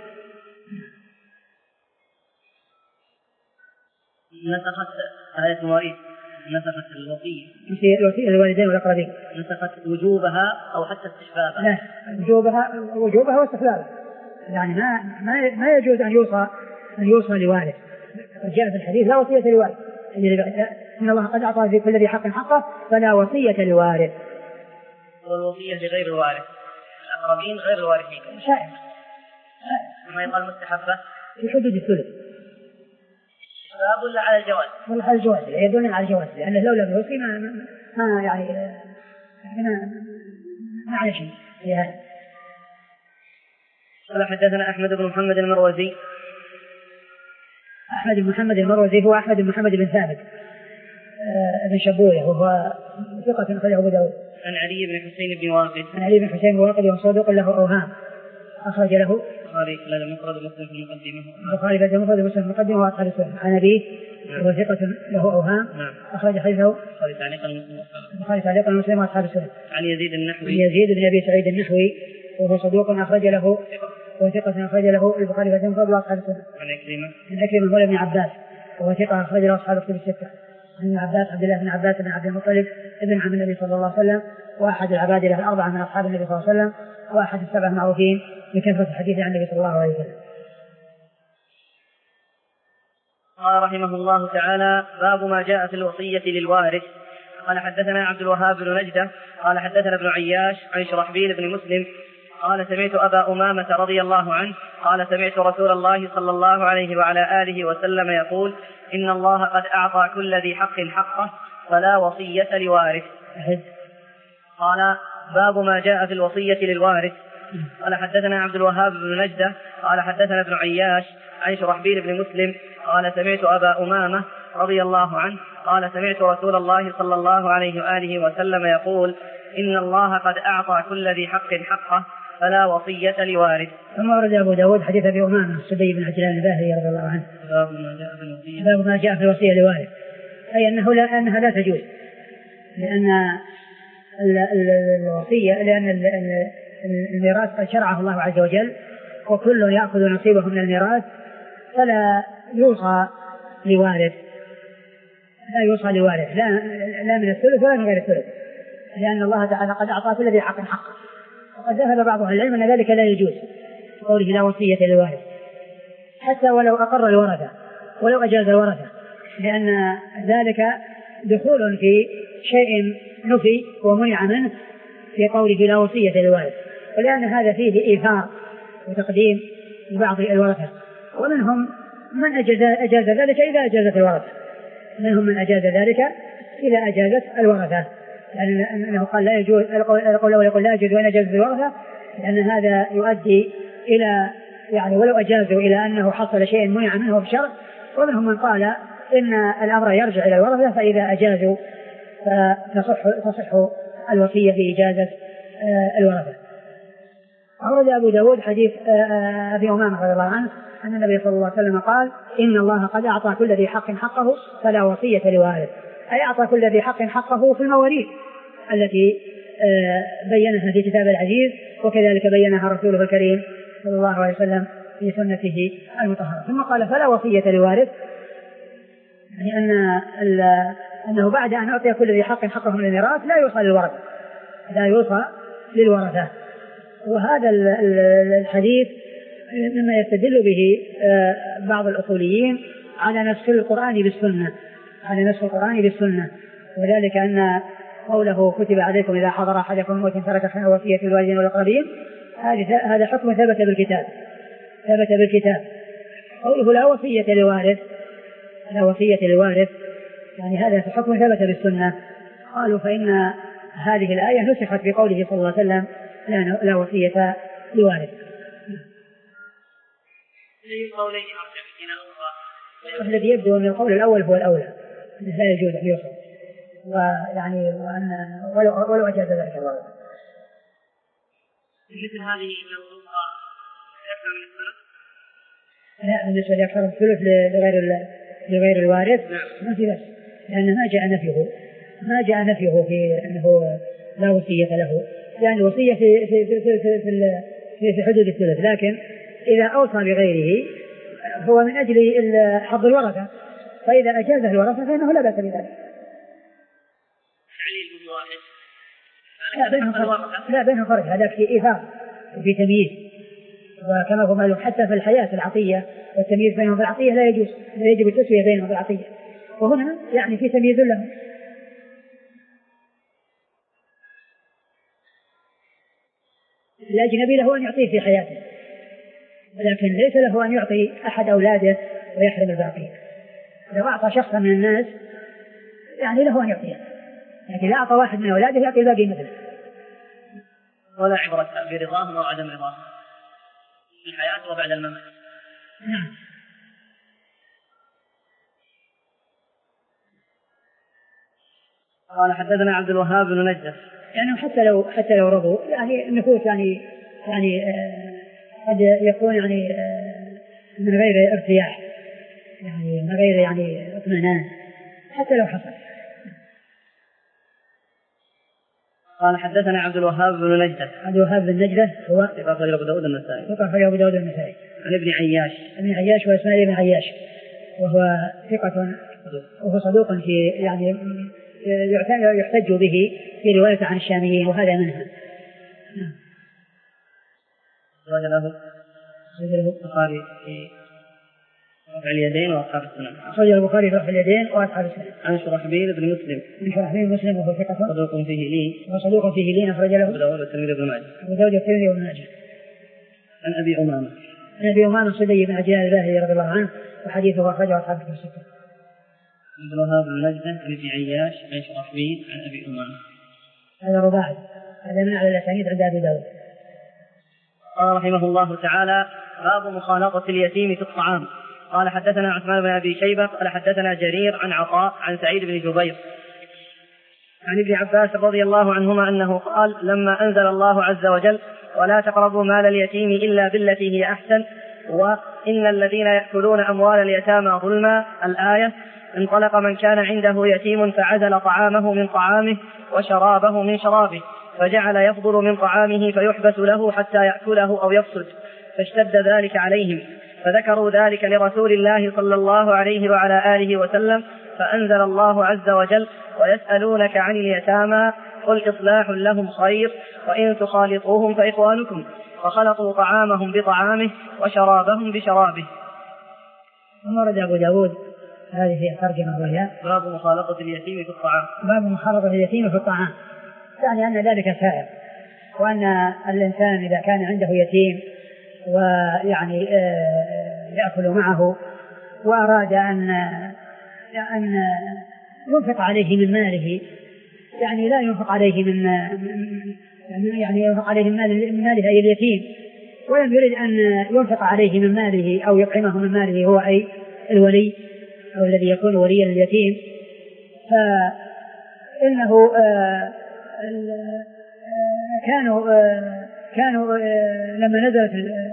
نسخت آية المواريث، نسخت الوصية الوصية للوالدين والأقربين، نسخت وجوبها أو حتى استحبابها؟ لا، وجوبها وجوبها واستحبابها، يعني ما ما ما يجوز أن يوصى أن يوصى لوالد. جاء في الحديث: لا وصية لوارث، إن الله قد أعطى في كل ذي حق حقه فلا وصية لوارث. والوصية لغير الوارث، الأقربين غير الوارثين شائع، ما يقال مستحبة في حدود الثلث. استحباب ولا على الجواز؟ ولا على الجواز، يدل على الجواز، لأنه لو لم يوصي ما ما يعني ما ما عليه شيء في هذا. قال حدثنا أحمد بن محمد المروزي. أحمد بن محمد المروزي هو أحمد بن محمد بن ثابت ابن شبويه، وهو ثقة أخرجه أبو داود. عن علي بن حسين بن واقد. عن علي بن حسين بن واقد وهو صدوق له أوهام، أخرج له البخاري في المفرد ومسلم في المقدمة. البخاري في المفرد ومسلم في المقدمة وأصحاب السنن. عن أبيه وهو ثقة له أوهام، أخرج حديثه البخاري تعليقا المسلم البخاري تعليقا المسلم وأصحاب السنن. عن يزيد النحوي. يزيد بن أبي سعيد النحوي وهو صدوق أخرج له وثقة أخرج له البخاري في المفرد وأصحاب السنن. عن عكرمة. عن عكرمة مولى ابن عباس وهو ثقة أخرج له أصحاب الكتب الستة. عن ابن عباس عبد الله بن عباس بن عبد المطلب ابن عم النبي صلى الله عليه وسلم، وأحد العبادلة الأربعة من أصحاب النبي صلى الله عليه وسلم، وأحد السبع المعروفين بكثرة الحديث عن النبي صلى الله عليه وسلم. قال رحمه الله تعالى: باب ما جاء في الوصية للوارث. قال حدثنا عبد الوهاب بن نجدة قال حدثنا ابن عياش عن شرحبيل بن مسلم قال سمعت أبا أمامة رضي الله عنه قال سمعت رسول الله صلى الله عليه وعلى آله وسلم يقول: إن الله قد أعطى كل ذي حق حقه فلا وصية لوارث. قال: باب ما جاء في الوصية للوارث. قال حدثنا عبد الوهاب بن نجدة قال حدثنا ابن عياش عن شرحبيل بن مسلم قال سمعت أبا أمامة رضي الله عنه قال سمعت رسول الله صلى الله عليه وآله وسلم يقول: إن الله قد أعطى كل ذي حق حقه فلا وصية لوارث. ثم ورد أبو داود حديث أبي أمامة السدي بن عجلان الباهلي رضي الله عنه: باب ما جاء في الوصية باب ما جاء في الوصية لوارث، أي أنه لا أنها لا تجوز، لأن الوصية لأن الميراث قد شرعه الله عز وجل، وكل يأخذ نصيبه من الميراث، فلا يوصى لوارث لا يوصى لوارث لا, لا من الثلث ولا من غير الثلث، لأن الله تعالى قد أعطى كل ذي حق حقه. وقد ذهب بعض أهل العلم أن ذلك لا يجوز، قوله لا وصية للوارث، حتى ولو أقر الورثة ولو أجاز الورثة، لأن ذلك دخول في شيء نفي ومنع منه في قوله لا وصية للوارث، ولأن هذا فيه إيثار وتقديم لبعض الورثة، ومنهم من أجاز, أجاز ذلك إذا أجازت الورثة منهم من أجاز ذلك إذا أجازت الورثة، لأنه قال لا يجوز القول ويقول لا يجوز وإن أجازت الورثة، لأن هذا يؤدي إلى يعني ولو أجازوا إلى أنه حصل شيء منع منه بشرط. ومنهم من قال إن الأمر يرجع إلى الورثة، فإذا أجازوا فتصح تصح الوصية في إجازة الورثة. أورد أبو داود حديث أبي أمامة رضي الله عنه أن النبي صلى الله عليه وسلم قال إن الله قد أعطى كل ذي حق حقه فلا وصية لوارث، أي أعطى كل ذي حق حقه في المواريث التي بينها في كتاب العزيز، وكذلك بينها رسوله الكريم صلى الله عليه وسلم في سنته المطهرة. ثم قال فلا وصية لوارث، يعني أن أنه بعد أن أعطي كل ذي حق حقه من الميراث لا يوصى للورثة لا يوصى للورثة. وهذا الحديث مما يستدل به بعض الأصوليين على نسخ القرآن بالسنة على نسخ القرآن بالسنة وذلك أن قوله كتب عليكم إذا حضر أحدكم الموت ترك خيرا وصية الوالدين والأقربين، هذا حكم ثبت بالكتاب ثبت بالكتاب قوله لا وصية لوارث لا وصية لوارث يعني هذا حكم ثبت بالسنة. قالوا فإن هذه الآية نسخت بقوله صلى الله عليه وسلم لا وصية لوارث. الذي يبدو أن القول الأول هو الأولى، لا يجوز أن يوصل، ويعني وأن ولو, ولو أجاز ذلك الورثة. مثل هذه الأخرى أكثر من الثلث؟ لا، بالنسبة لأكثر من الثلث لغير لغير الوارث ما في بس، لأن ما جاء نفيه ما جاء نفيه في أنه لا وصية له، يعني الوصية في في في في في, في, في حدود الثلث، لكن إذا أوصى بغيره هو من أجل حظ الورثة، فإذا أجازه الورثة فإنه لا بأس بذلك. لا بينهم فرق لا بينهم فرق هذا في إيثار وفي تمييز، وكما هو معلوم حتى في الحياة العطية والتمييز بينهم في العطية لا يجوز، لا يجب التسوية بينهم في العطية، وهنا يعني في تمييز لهم. الأجنبي له أن يعطيه في حياته، لكن ليس له أن يعطي أحد أولاده ويحرم الباقي. لو أعطى شخصا من الناس يعني له أن يعطيه، لكن لا أعطى واحد من أولاده يعطي الباقي مثله. ولا عبرة برضاهم أو عدم رضاهم في الحياة وبعد الممات. نعم. قال حدثنا عبد الوهاب بن نجف، يعني حتى لو حتى لو رضوا يعني النفوس يعني يعني آه قد يكون يعني آه من غير ارتياح، يعني من غير يعني اطمئنان حتى لو حصل. قال حدثنا عبد الوهاب بن نجدة. عبد الوهاب بن نجدة هو ثقة أخرجه أبو داود النسائي. ثقة أخرجه أبو داود النسائي. عن ابن عياش. ابن عياش وإسماعيل بن عياش، وهو ثقة وهو صدوق في يعني يحتج به في رواية عن الشاميين، وهذا منها. أخرج له البخاري في رفع اليدين وأصحاب السنن. أخرج البخاري في رفع اليدين وأصحاب السنن. عن شرحبيل بن مسلم. من شرحبيل مسلم وهو ثقة صدوق فيه لين. وصدوق فيه لين أخرج له أبو داود والترمذي بن ماجه. أبو داود والترمذي بن ماجه. عن أبي أمامة. عن أبي أمامة صدي بن عجلان الباهلي رضي الله عنه، وحديثه أخرجه أصحاب الكتب الستة. عبد الوهاب بن نجدة عن ابن عياش عن شرحبيل عن أبي أمامة. هذا رباعي، هذا من أعلى الأسانيد عند أبي داود. قال رحمه الله تعالى: باب مخالطة اليتيم في الطعام. قال حدثنا عثمان بن أبي شيبة قال حدثنا جرير عن عطاء عن سعيد بن جبير عن ابن عباس رضي الله عنهما أنه قال: لما أنزل الله عز وجل ولا تقربوا مال اليتيم إلا بالتي هي أحسن وإن الذين يأكلون أموال اليتامى ظلما الآية، انطلق من كان عنده يتيم فعزل طعامه من طعامه وشرابه من شرابه، فجعل يفضل من طعامه فيحبس له حتى يأكله أو يفسد، فاشتد ذلك عليهم، فذكروا ذلك لرسول الله صلى الله عليه وعلى آله وسلم، فأنزل الله عز وجل: ويسألونك عن اليتامى قل إصلاح لهم خير وإن تخالطوهم فإخوانكم، فخلطوا طعامهم بطعامه وشرابهم بشرابه. ثم ورد أبو داود هذه الترجمة وهي باب مخالطة اليتيم في الطعام. باب مخالطة اليتيم في الطعام، يعني أن ذلك سائر، وأن الإنسان إذا كان عنده يتيم ويعني يأكل معه وأراد أن أن ينفق عليه من ماله، يعني لا ينفق عليه من يعني ينفق عليه من ماله أي اليتيم، ولم يرد أن ينفق عليه من ماله أو يطعمه من ماله هو أي الولي أو الذي يكون وليا لليتيم، فإنه كانوا كانوا لما نزلت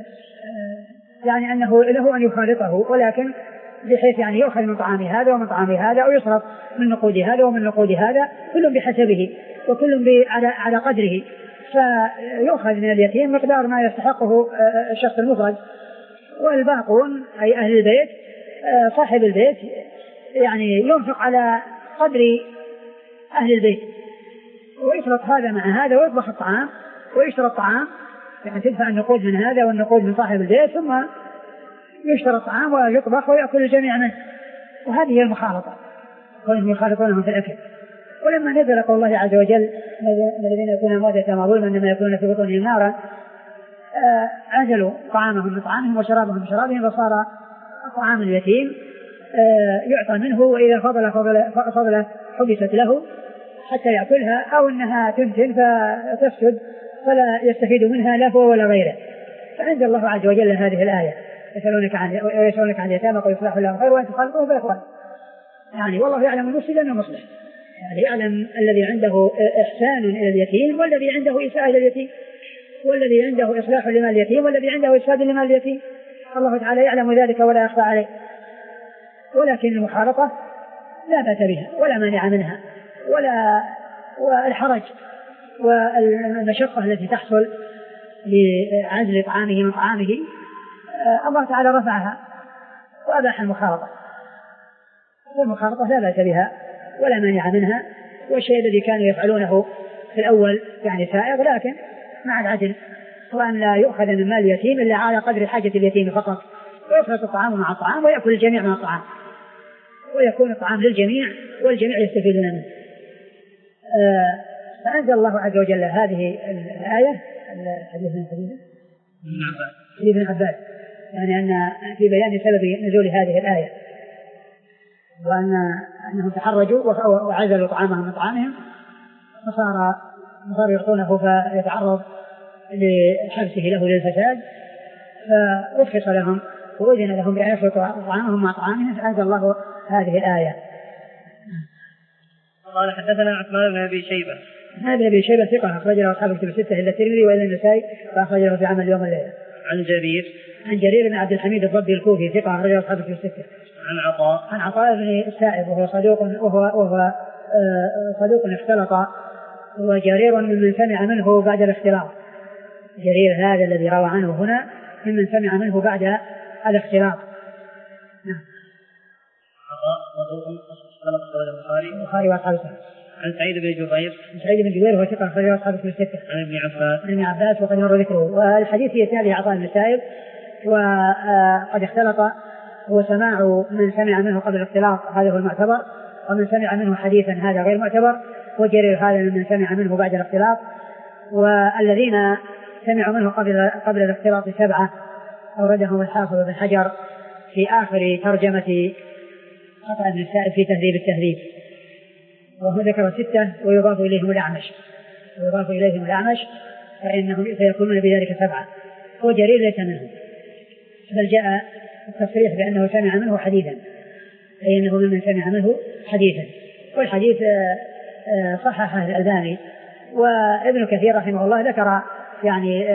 يعني أنه له أن يخالطه، ولكن بحيث يعني يؤخذ من طعام هذا ومن طعام هذا أو يصرف من نقود هذا ومن نقود هذا، كل بحسبه وكل على على قدره، فيؤخذ من اليتيم مقدار ما يستحقه الشخص المفرد، والباقون أي أهل البيت صاحب البيت يعني ينفق على قدر أهل البيت، ويخلط هذا مع هذا ويطبخ الطعام ويشترى الطعام، يعني تدفع النقود من هذا والنقود من صاحب البيت، ثم يشترى الطعام ويطبخ ويأكل الجميع منه، وهذه هي المخالطة، وهم يخالطونهم في الأكل. ولما نزل قول الله عز وجل الذين يكونون أمواتا كما ظلما إنما يكونون في بطونهم نارا، عزلوا طعامهم من طعامهم وشرابهم من شرابهم، فصار طعام اليتيم يعطى منه، وإذا فضل فضل فضل حبست له حتى يأكلها، أو أنها تنتن فتفسد فلا يستفيد منها لا هو ولا غيره. فعند الله عز وجل هذه الآية يسألونك عن ويسألونك عن اليتامى قل إصلاح لهم خير وأن تخالطوهم بالإخوان، يعني والله يعلم المفسد أنه مصلح، يعني يعلم الذي عنده إحسان إلى اليتيم والذي عنده إساءة إلى اليتيم، والذي عنده إصلاح لمال اليتيم والذي عنده إفساد لمال اليتيم، الله تعالى يعلم ذلك ولا يخفى عليه. ولكن المخالطة لا بأس بها ولا مانع منها، ولا والحرج والمشقة التي تحصل لعزل طعامه من طعامه الله تعالى رفعها وأباح المخالطة، والمخالطة لا بأس بها ولا مانع منها، والشيء الذي كانوا يفعلونه في الأول يعني سائغ، لكن مع العدل، وأن لا يؤخذ من مال اليتيم إلا على قدر حاجة اليتيم فقط، ويخلط الطعام مع الطعام ويأكل الجميع من الطعام، ويكون الطعام للجميع والجميع يستفيدون منه. آه فأنزل الله عز وجل هذه الآية حديث ابن عباس، يعني أن في بيان سبب نزول هذه الآية، وأن أنهم تحرجوا وعزلوا طعامهم من طعامهم، فصار صار يعطونه فيتعرض لحبسه له للفساد، فرخص لهم وأذن لهم بأن يخلطوا طعامهم مع طعامهم، فأنزل الله هذه الآية. قال حدثنا عثمان بن أبي شيبة. هذا أبي شيبة ثقة أخرج له أصحاب الكتب الستة إلا الترمذي وإلا النسائي، فأخرج له في عمل اليوم والليلة. عن جرير عن جرير بن عبد الحميد الضبي الكوفي ثقة أخرج له أصحاب الكتب الستة. عن عطاء عن عطاء بن السائب وهو صدوق وهو وهو صدوق اختلط، وجرير ممن سمع منه بعد الاختلاط. جرير هذا الذي روى عنه هنا ممن سمع منه بعد الاختلاط. نعم. عطاء صدوق اختلط أخرجه البخاري البخاري وأصحاب السنة. عن سعيد بن جبير. عن سعيد بن جبير هو ثقة أخرجه أصحاب الكتب الستة. عن ابن عباس. عن ابن عباس وقد مر ذكره، والحديث في إسناده عطاء بن السائب، وقد اختلط هو سماع من سمع منه قبل الاختلاط هذا هو المعتبر، ومن سمع منه حديثا هذا غير معتبر، وجرير هذا من سمع منه بعد الاختلاط. والذين سمعوا منه قبل قبل الاختلاط سبعة أوردهم الحافظ بن حجر في آخر ترجمة عطاء بن السائب في تهذيب التهذيب، وهو ذكر ستة ويضاف إليهم الأعمش ويضاف إليهم الأعمش فإنهم سيكونون بذلك سبعة، وجرير ليس منهم، بل جاء التصريح بأنه سمع منه حديثا، أي أنه ممن سمع منه حديثا، والحديث صححه الألباني. وابن كثير رحمه الله ذكر يعني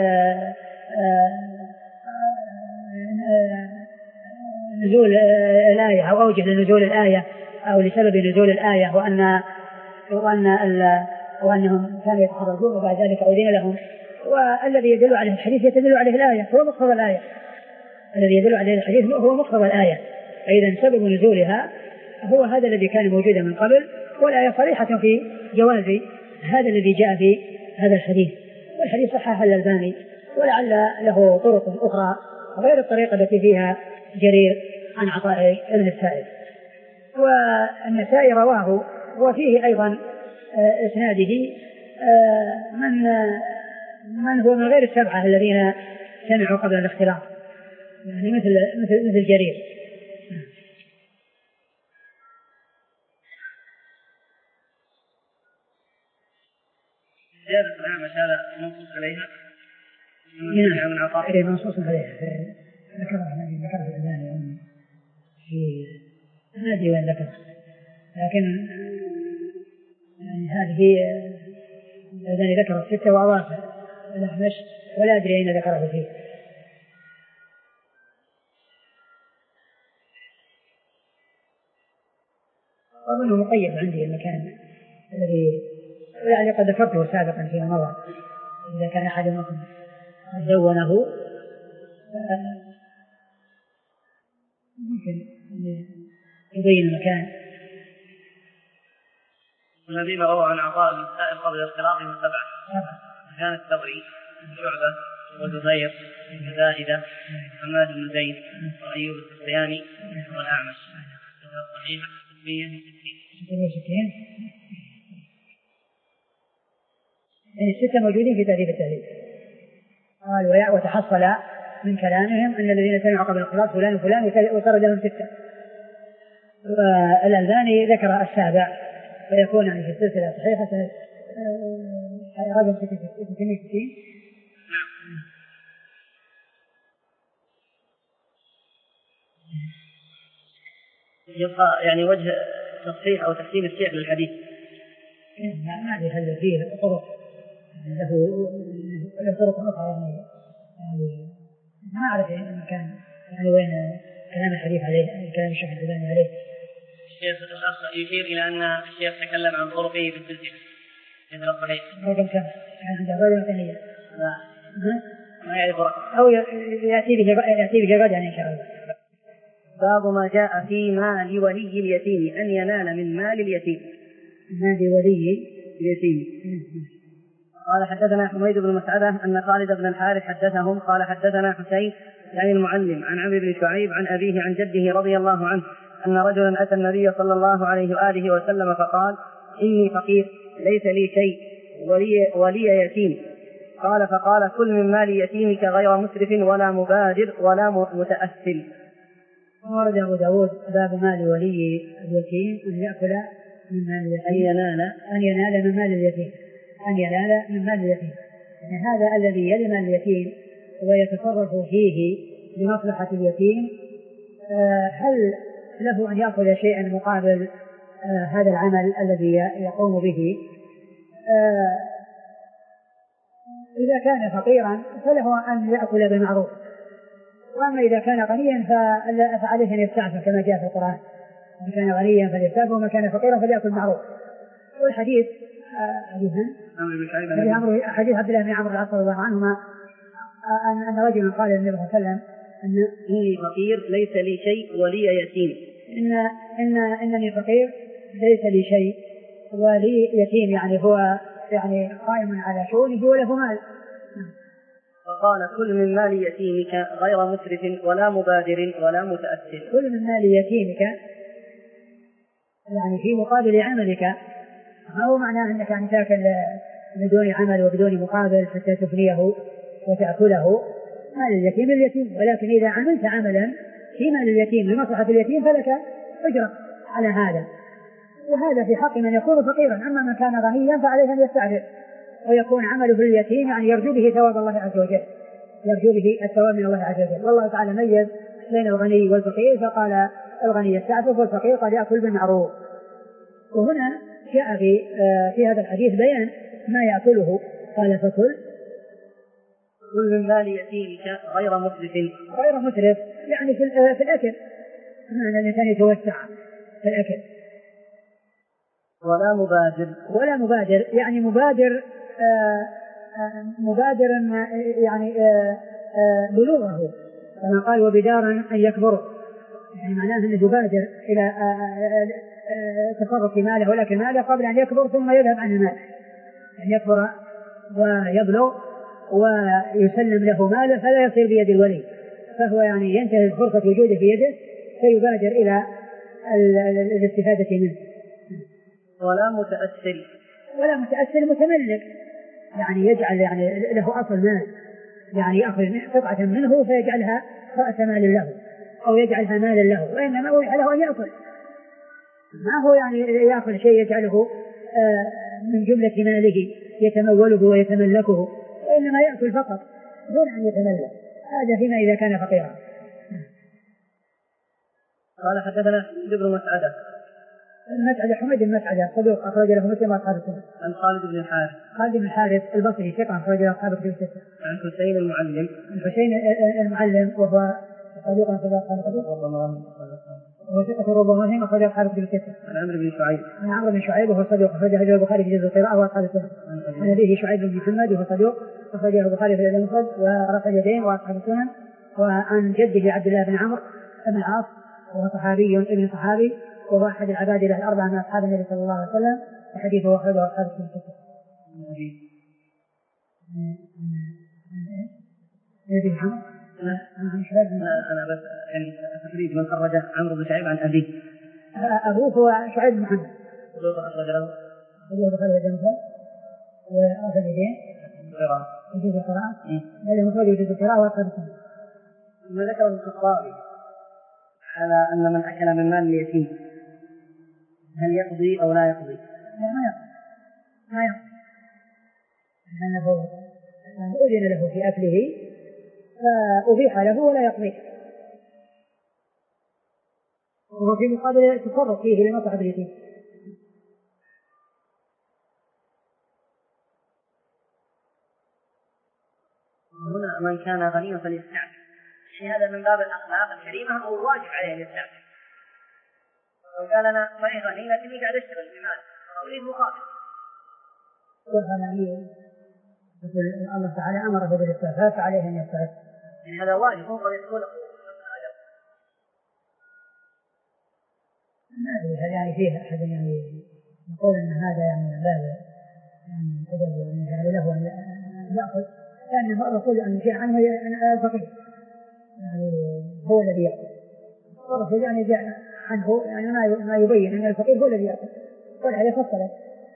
نزول الآية أو أوجه لنزول الآية أو لسبب نزول الآية، وأن وأن وأنهم كانوا يتحرجون وبعد ذلك أذن لهم، والذي يدل عليه الحديث يدل عليه الآية هو مقتضى الآية، الذي يدل عليه الحديث هو مقتضى الآية، فإذا سبب نزولها هو هذا الذي كان موجودا من قبل، والآية صريحة في جواز هذا الذي جاء في هذا الحديث، والحديث صححه الألباني، ولعل له طرق أخرى غير الطريقة التي فيها جرير عن عطاء ابن السائب. والنسائي رواه وفيه أيضا إسناده من من هو من غير السبعة الذين سمعوا قبل الاختلاط، يعني مثل مثل مثل جرير. زيادة الأعمش هذا منصوص عليها؟ نعم إيه منصوص عليها، ذكرها ذكرها الألباني في ما أدري وين ذكر، لكن يعني هذه الذي ذكر الستة وأضاف الأعمش ولا أدري أين ذكره فيه. أظنه مقيد عندي المكان الذي يعني قد ذكرته سابقا فيما مضى. إذا كان أحد منكم دونه ممكن يبين المكان. الذين رووا عن عطاء بن السائب قبل اختلاطهم سبعة، كان الثوري، شعبة، وزهير، وزائدة، حماد بن زيد، وأيوب السختياني، والأعمش. صحيح ستمائة وستين. الستة موجودين في تهذيب التهذيب. قال وتحصل من كلامهم أن الذين سمعوا قبل الاختلاط فلان وفلان وسرد لهم ستة. والألباني ذكر السابع فيكون يعني في السلسلة صحيحة رقم ستمائة وستين. يبقى يعني وجه تصحيح أو تحسين الشيخ للحديث. ما أدري هل فيه طرق له له طرق أخرى يعني يعني ما أعرف إن كان يعني وين كلام الحديث عليه كلام الشيخ الألباني عليه. الشيخ يشير إلى أن الشيخ تكلم عن طرقه في السلسلة. إذا الصحيح. رقم كم؟ كان عنده غير ثانية. لا. ما يعرف رقم. أو يأتي به يأتي به غدا إن شاء الله. باب ما جاء في مال ولي اليتيم أن ينال من مال اليتيم. مال ولي اليتيم. قال حدثنا حميد بن مسعدة أن خالد بن الحارث حدثهم قال حدثنا حسين يعني المعلم عن عمرو بن شعيب عن أبيه عن جده رضي الله عنه أن رجلا أتى النبي صلى الله عليه وآله وسلم فقال إني فقير ليس لي شيء ولي, ولي يتيم. قال فقال كل من مال يتيمك غير مسرف ولا مبادر ولا متأثل. ورد أبو داود باب مال ولي اليتيم أن يأكل من مال اليتيم أن ينال أن ينال من مال اليتيم أن ينال من مال اليتيم يعني هذا الذي يلي مال اليتيم ويتصرف فيه لمصلحة اليتيم هل له أن يأكل شيئا مقابل هذا العمل الذي يقوم به؟ إذا كان فقيرا فله أن يأكل بالمعروف، وأما إذا كان غنيا فعليه أن يستعفف كما جاء في القرآن إن كان غنيا فليستعفف وما كان فقيرا فليأكل بالمعروف. والحديث حديث عبد الله بن عمرو رضي الله عنهما أن رجلا قال للنبي صلى الله عليه وسلم أن إني فقير ليس لي شيء ولي يتيم. إن إن إنني فقير ليس لي شيء ولي يتيم يعني هو يعني قائم على شؤونه وله مال. فقال كل من مال يتيمك غير مسرف ولا مبادر ولا متأثر. كل من مال يتيمك يعني في مقابل عملك، ما هو معناه أنك يعني تأكل بدون عمل وبدون مقابل حتى تفنيه وتأكله. مال اليتيم اليتيم، ولكن إذا عملت عملا في مال اليتيم لمصلحة اليتيم فلك أجرة على هذا، وهذا في حق من يكون فقيرا. أما من كان غنيا فعليه أن يستعفف ويكون عمله في اليتيم يعني يرجو به ثواب الله عز وجل، يرجو به الثواب من الله عز وجل. والله تعالى ميز بين الغني والفقير فقال الغني يستعفف والفقير قد يأكل بالمعروف. وهنا جاء في, في هذا الحديث بيان ما يأكله. قال فكل كل من مال يتيمك غير مسرف غير مسرف يعني في, في الأكل، معنى الإنسان يتوسع في الأكل. ولا مبادر ولا مبادر يعني مبادر آآ آآ مبادر يعني بلوغه كما قال وبدارا أن يكبر، يعني معناه أنه يبادر إلى تصرف ماله ولكن ماله قبل أن يكبر ثم يذهب عن المال، أن يكبر ويبلغ ويسلم له ماله فلا يصير بيد الولي، فهو يعني ينتهي فرصة وجوده في يده فيبادر إلى الاستفادة منه. ولا متأثر ولا متأثر متملك، يعني يجعل يعني له أصل مال، يعني يأخذ قطعة منه فيجعلها رأس مال له أو يجعلها مالا له، وإنما أوحى له أن يأكل، ما هو يعني يأخذ شيء يجعله من جملة ماله يتموله ويتملكه، وإنما يأكل فقط دون أن يتملك. هذا فيما إذا كان فقيرا. قال حدثنا ابن مسعدة مسعدة حميد المسعدة صدوق أخرج له مسلم وأصحاب السنة. عن خالد بن الحارث خالد بن الحارث البصري ثقة أخرج له أصحاب الكتب الستة. عن حسين المعلم الحسين المعلم وهو صدوق أخرج أصحاب الكتب وهو ثقة ربما أخرج أصحاب الكتب الستة. عن عمرو بن شعيب عن عمرو بن شعيب وهو صدوق أخرج له البخاري في جزء القراءة وأصحاب السنة. عن أبيه شعيب بن محمد وهو صدوق أخرج له البخاري في المفرد ورفع اليدين وأصحاب السنن. وعن جده عبد الله بن عمرو بن العاص وهو صحابي ابن صحابي وهو أحد العباد له الأربعة من أصحاب النبي صلى الله عليه وسلم، وحديثه أخرجه أصحاب السنة الستة. أبي محمد أنا بس يعني تفريج من خرجه عمرو بن شعيب عن أبيه. أبوه هو شعيب بن محمد. صدوق أخرج له أبوه بخاري وجمسة ورفع اليدين قراءة وجزء القراءة هذا مفرد وجزء القراءة وأصحاب السنة. ما ذكر الخطابي على أن من أكل من مال اليتيم هل يقضي أو لا يقضي؟ لا ما يقضي ما يقضي لأنه أذن له في أكله فأبيح له ولا يقضي، وهو في مقابل التصرف فيه لمصلحة اليتيم. هنا من كان غنيا فليستعفف، هذا من باب الأخلاق الكريمة أو الواجب عليه الاستعفاف. لو قال أنا ماني غني لكني قاعد أشتغل بمال أريد مقابل، الله تعالى أمره بالاستعفاف فعليه أن يستعف، يعني هذا واجب هو يقول ما يعني فيه أحد يعني يقول أن هذا يعني لا يعني تدبر أن يجعل له أن يأخذ، لأن الرسول أن جاء عنه الفقير يعني هو الذي يأخذ، الرسول يعني جاء عنه يعني ما يبين أن الفقير هو الذي يأخذ، والحديث فصلت.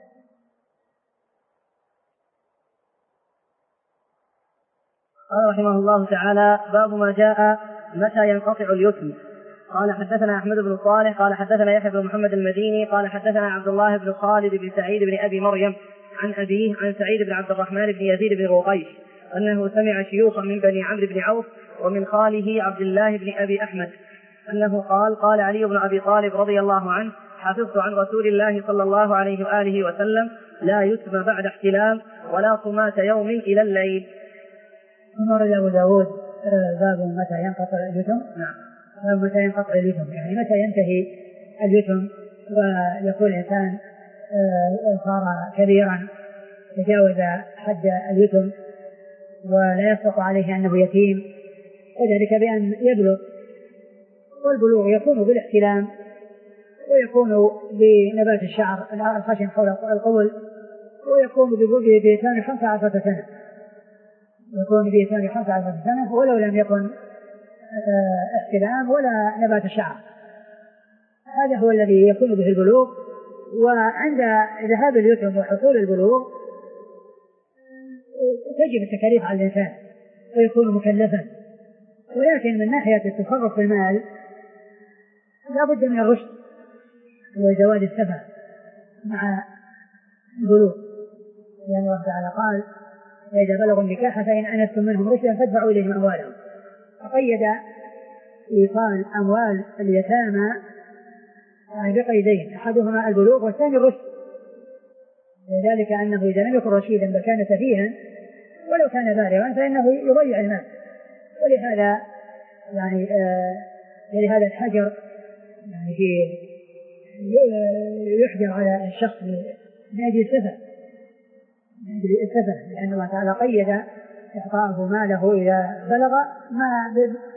قال رحمه الله تعالى: باب ما جاء متى ينقطع اليتم. قال حدثنا أحمد بن صالح قال حدثنا يحيى بن محمد المديني قال حدثنا عبد الله بن خالد بن سعيد بن أبي مريم عن أبيه عن سعيد بن عبد الرحمن بن يزيد بن رقيش أنه سمع شيوخا من بني عمرو بن عوف ومن خاله عبد الله بن أبي أحمد أنه قال: قال علي بن أبي طالب رضي الله عنه: حفظت عن رسول الله صلى الله عليه وآله وسلم: لا يتم بعد احتلام ولا صمات يوم إلى الليل. أمر أبو داود باب متى ينقطع اليتم. نعم. متى ينقطع اليتم يعني متى ينتهي اليتم ويكون الإنسان صار كبيرا تجاوز حد اليتم ولا يسقط عليه أنه يتيم، وذلك بأن يبلغ، والبلوغ يكون بالاحتلام ويكون بنبات الشعر الخشن حول القبل، ويكون بإتمام خمسة عشرة سنة يكون بإتمام خمسة عشرة سنة ولو لم يكن احتلام ولا نبات الشعر. هذا هو الذي يكون به البلوغ. وعند ذهاب اليتم وحصول البلوغ تجب التكاليف على الإنسان ويكون مكلفا، ولكن من ناحية التصرف في المال لا بد من الرشد وزوال السفه مع البلوغ، لأن الله تعالى قال: فإذا بلغوا النكاح فإن أنستم منهم رشدا فادفعوا إليهم أموالهم. فقيد إيصال أموال اليتامى بقيدين: أحدهما البلوغ والثاني الرشد، وذلك أنه إذا لم يكن رشيدا بل كان سفيها ولو كان بالغا فإنه يضيع المال. ولهذا يعني آه لهذا الحجر يعني في يحجر على الشخص من أجل السفه من أجل السفه لأن الله تعالى قيد إعطاءه ماله إذا بلغ ما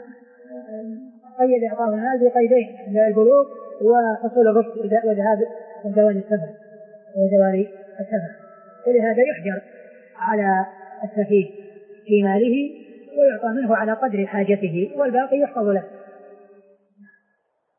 قيد إعطاءه المال بقيدين: البلوغ وحصول الرشد وذهاب وزوال السفه وزوال السفه. ولهذا يحجر على السفيه في ماله ويعطى منه على قدر حاجته والباقي يحفظ له.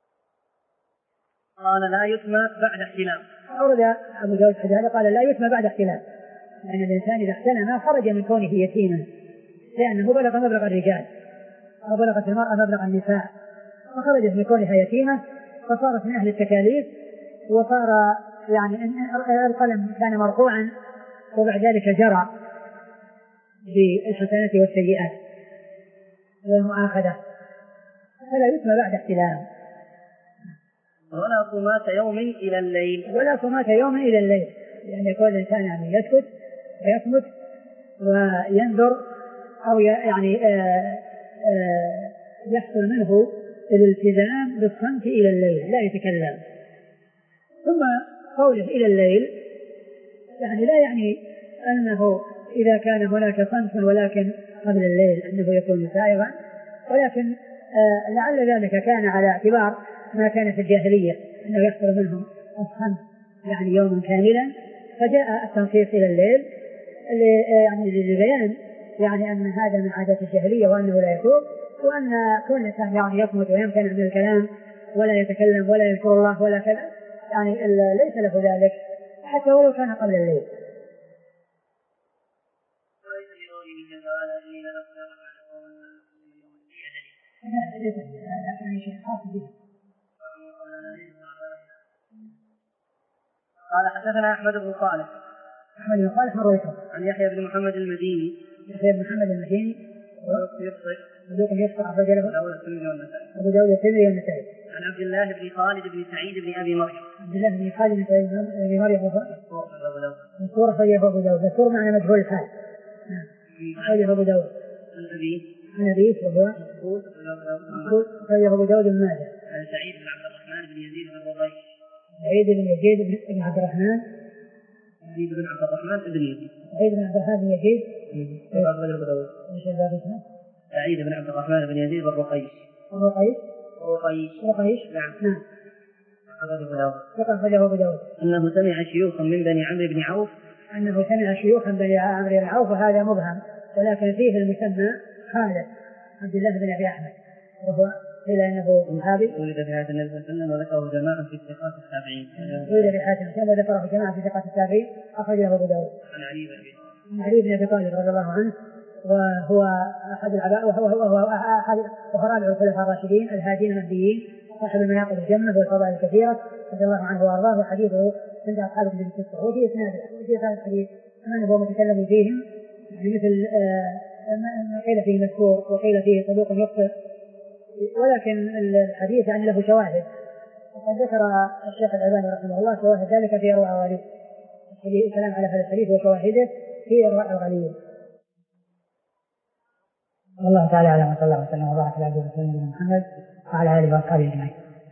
قال لا يتمى بعد احتلام. أورد أبو داود حديث قال لا يتمى بعد احتلام، لأن يعني الإنسان إذا احتلم خرج من كونه يتيما، لأنه بلغ مبلغ الرجال أو بلغت المرأة مبلغ النساء، فخرجت من كونها يتيمة فصارت من أهل التكاليف، وصار يعني القلم كان مرفوعا وبعد ذلك جرى بالحسنات والسيئات والمؤاخذة، فلا يتمى بعد احتلام. ولا صمات يوم إلى الليل. ولا صمات يوم إلى الليل، لأن يكون الإنسان يعني يسكت ويصمت وينظر أو يعني آآ آآ يحصل منه الالتزام بالصمت إلى الليل لا يتكلم. ثم قوله إلى الليل يعني لا يعني أنه إذا كان هناك صمت ولكن قبل الليل أنه يكون سائغا، ولكن لعل ذلك كان على اعتبار ما كان في الجاهلية أنه يحصل منهم الصمت يعني يوما كاملا، فجاء التنصيص إلى الليل يعني للبيان يعني أن هذا من عادات الجاهلية وأنه لا يتوب، وأن كل إنسان يعني يصمت ويمتنع من الكلام ولا يتكلم ولا يذكر الله ولا كذا يعني ليس له ذلك حتى ولو كان قبل الليل. قال حدثنا أحمد بن صالح. أحمد بن صالح مرويته عن يحيى بن محمد المديني. يحيى بن محمد المديني يفطر صدوق يفطر أخرج له أبو داود الترمذي والنسائي. عن عبد الله بن خالد بن سعيد بن أبي مريم. عبد الله بن خالد بن سعيد بن أبي مريم مذكور أخرجه أبو داود. مذكور معنى مجهول الحال. أخرجه أبو داود. عن أبيه عن أبيه وهو مقبول أخرجه أبو داود بن ماجه. عن سعيد بن عبد الرحمن بن يزيد بن ربيع. سعيد بن يزيد بن عبد الرحمن يزيد بن عبد الرحمن بن يزيد. سعيد بن عبد الرحمن بن يزيد. أخرجه أبو داود. إيش الباب اسمه؟ سعيد بن عبد الرحمن بن يزيد بن رقيش. رقيش. رقيش. رقيش. نعم. نعم. أخرجه أبو داود. أخرجه أبو داود. أنه سمع شيوخا من بني عمرو بن عوف. أنه سمع شيوخا من بني عمرو بن عوف، وهذا مبهم، ولكن فيه المسمى خالد عبد الله بن أبي أحمد، وهو قيل إنه صحابي. ولد في حياة النبي صلى الله عليه وسلم وذكره جماعة في ثقات التابعين. ولد في حياة النبي وذكره جماعة في ثقات التابعين، أخرجه أبو داود. عن علي بن أبي طالب. علي بن أبي طالب رضي الله عنه، وهو أحد العباء وهو وهو أحد رابع الخلفاء الراشدين الهادين المهديين، صاحب المناقب الجمة والفضائل الكثيرة رضي الله عنه وأرضاه، وحديثه عند أصحاب النبي صلى الله عليه وسلم. وفي إسناد وفي هذا الحديث من هو متكلم فيهم مثل ما قيل فيه مذكور وقيل فيه صدوق يخطئ، ولكن الحديث يعني له شواهد، وقد ذكر الشيخ الألباني رحمه الله شواهد ذلك في إرواء الغليل. الكلام على هذا الحديث وشواهده في إرواء الغليل. والله تعالى أعلم، وصلى الله وسلم وبارك على عبده ورسوله محمد وعلى آله وأصحابه أجمعين.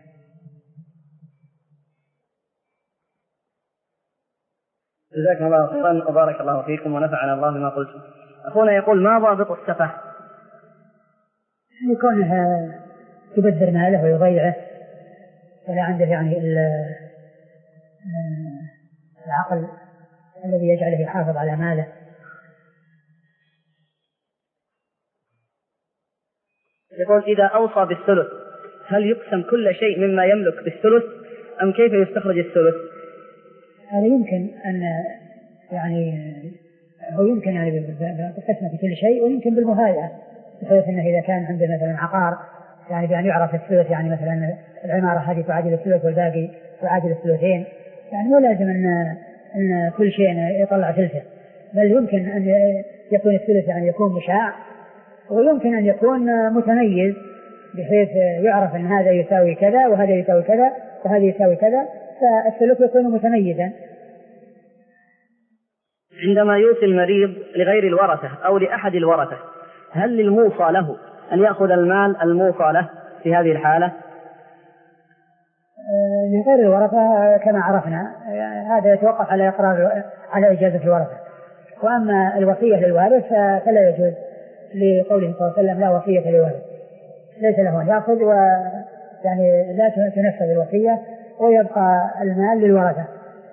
جزاكم الله خيرا وبارك الله فيكم ونفعنا الله بما قلتم. أخونا يقول ما ضابط السفه؟ يكونها تبذر ماله ويضيعه ولا عنده يعني العقل الذي يجعله يحافظ على ماله. يقول إذا أوصى بالثلث هل يقسم كل شيء مما يملك بالثلث أم كيف يستخرج الثلث؟ هذا يمكن أن يعني هو يمكن يعني بالقسمة في كل شيء، ويمكن بالمهاية، بحيث أنه إذا كان عنده مثلا عقار يعني بأن يعرف الثلث، يعني مثلا العمارة هذه تعادل الثلث والباقي تعادل الثلثين، يعني مو لازم أن أن كل شيء يطلع ثلثه، بل يمكن أن يكون الثلث يعني يكون مشاع، ويمكن أن يكون متميز بحيث يعرف أن هذا يساوي كذا وهذا يساوي كذا وهذا يساوي كذا، فالثلث يكون متميزا. عندما يوصي المريض لغير الورثة أو لأحد الورثة هل للموصى له أن يأخذ المال الموصى له في هذه الحالة؟ لغير الورثة كما عرفنا هذا يتوقف على إقرار على إجازة الورثة، وأما الوصية للوارث فلا يجوز، لقوله صلى الله عليه وسلم لا وصية للوارث، ليس له أن يأخذ ويعني لا تنفذ الوصية ويبقى المال للورثة.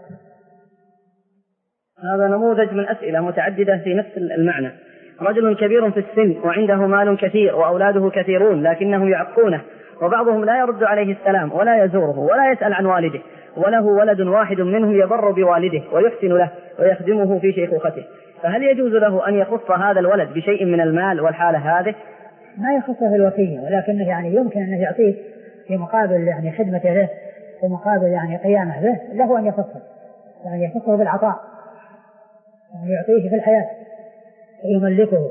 هذا نموذج من أسئلة متعددة في نفس المعنى. رجل كبير في السن وعنده مال كثير وأولاده كثيرون لكنهم يعقونه وبعضهم لا يرد عليه السلام ولا يزوره ولا يسأل عن والده، وله ولد واحد منهم يبر بوالده ويحسن له ويخدمه في شيخوخته، فهل يجوز له أن يخص هذا الولد بشيء من المال والحالة هذه؟ ما يخصه في الوصية، ولكنه يعني يمكن أن يعطيه في مقابل يعني خدمته له، في مقابل يعني قيامه به، له أن يخصه، يعني يخصه بالعطاء، يعني يعطيه في الحياة ويملكه.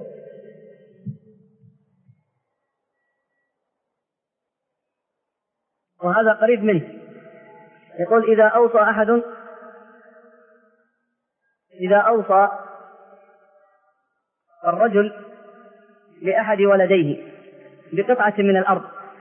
وهذا قريب منه، يقول إذا أوصى أحد إذا أوصى الرجل لأحد ولديه بقطعة من الأرض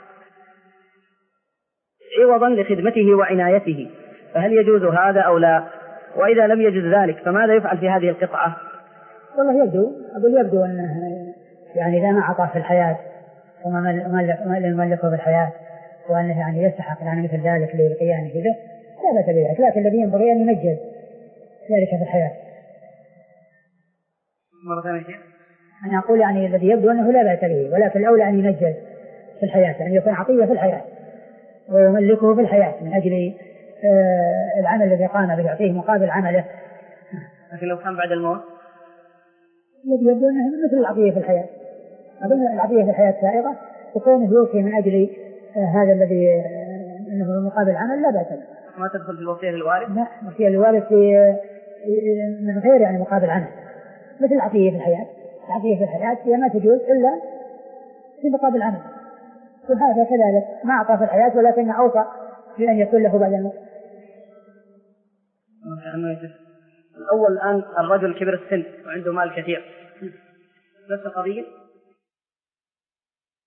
عوضا لخدمته وعنايته، فهل يجوز هذا أو لا؟ وإذا لم يجوز ذلك فماذا يفعل في هذه القطعة؟ والله يبدو أقول يبدو أنه يعني إذا ما أعطاه في الحياة وما يملكه في الحياة وأنه يعني يستحق يعني مثل ذلك للقيام به لا بأس بذلك، لكن الذي ينبغي أن يمجز ذلك في الحياة. مرة ثانية أنا أقول يعني الذي يبدو أنه لا بأس به، ولكن الأولى أن يمجز في الحياة، يعني يكون عطية في الحياة ويملكه في الحياة من أجل آه العمل الذي قام به، يعطيه مقابل عمله. لكن لو كان بعد الموت الذي يبدو أنه مثل العطية في الحياة، أظن العطية في الحياة سائغة، وكونه يوصي من أجل آه هذا الذي آه أنه مقابل عمل لا بأس به. ما تدخل في الوصية للوارث؟ لا، الوصية للوارث في آه من غير يعني مقابل عمل، مثل العطية في الحياة. العطية في الحياة هي ما تجوز إلا في مقابل عمل، وهذا كذلك ما أعطى في الحياة ولكن أوصى بأن يكون له بعد الموت. الأول الآن الرجل كبر السن وعنده مال كثير، نفس القضية.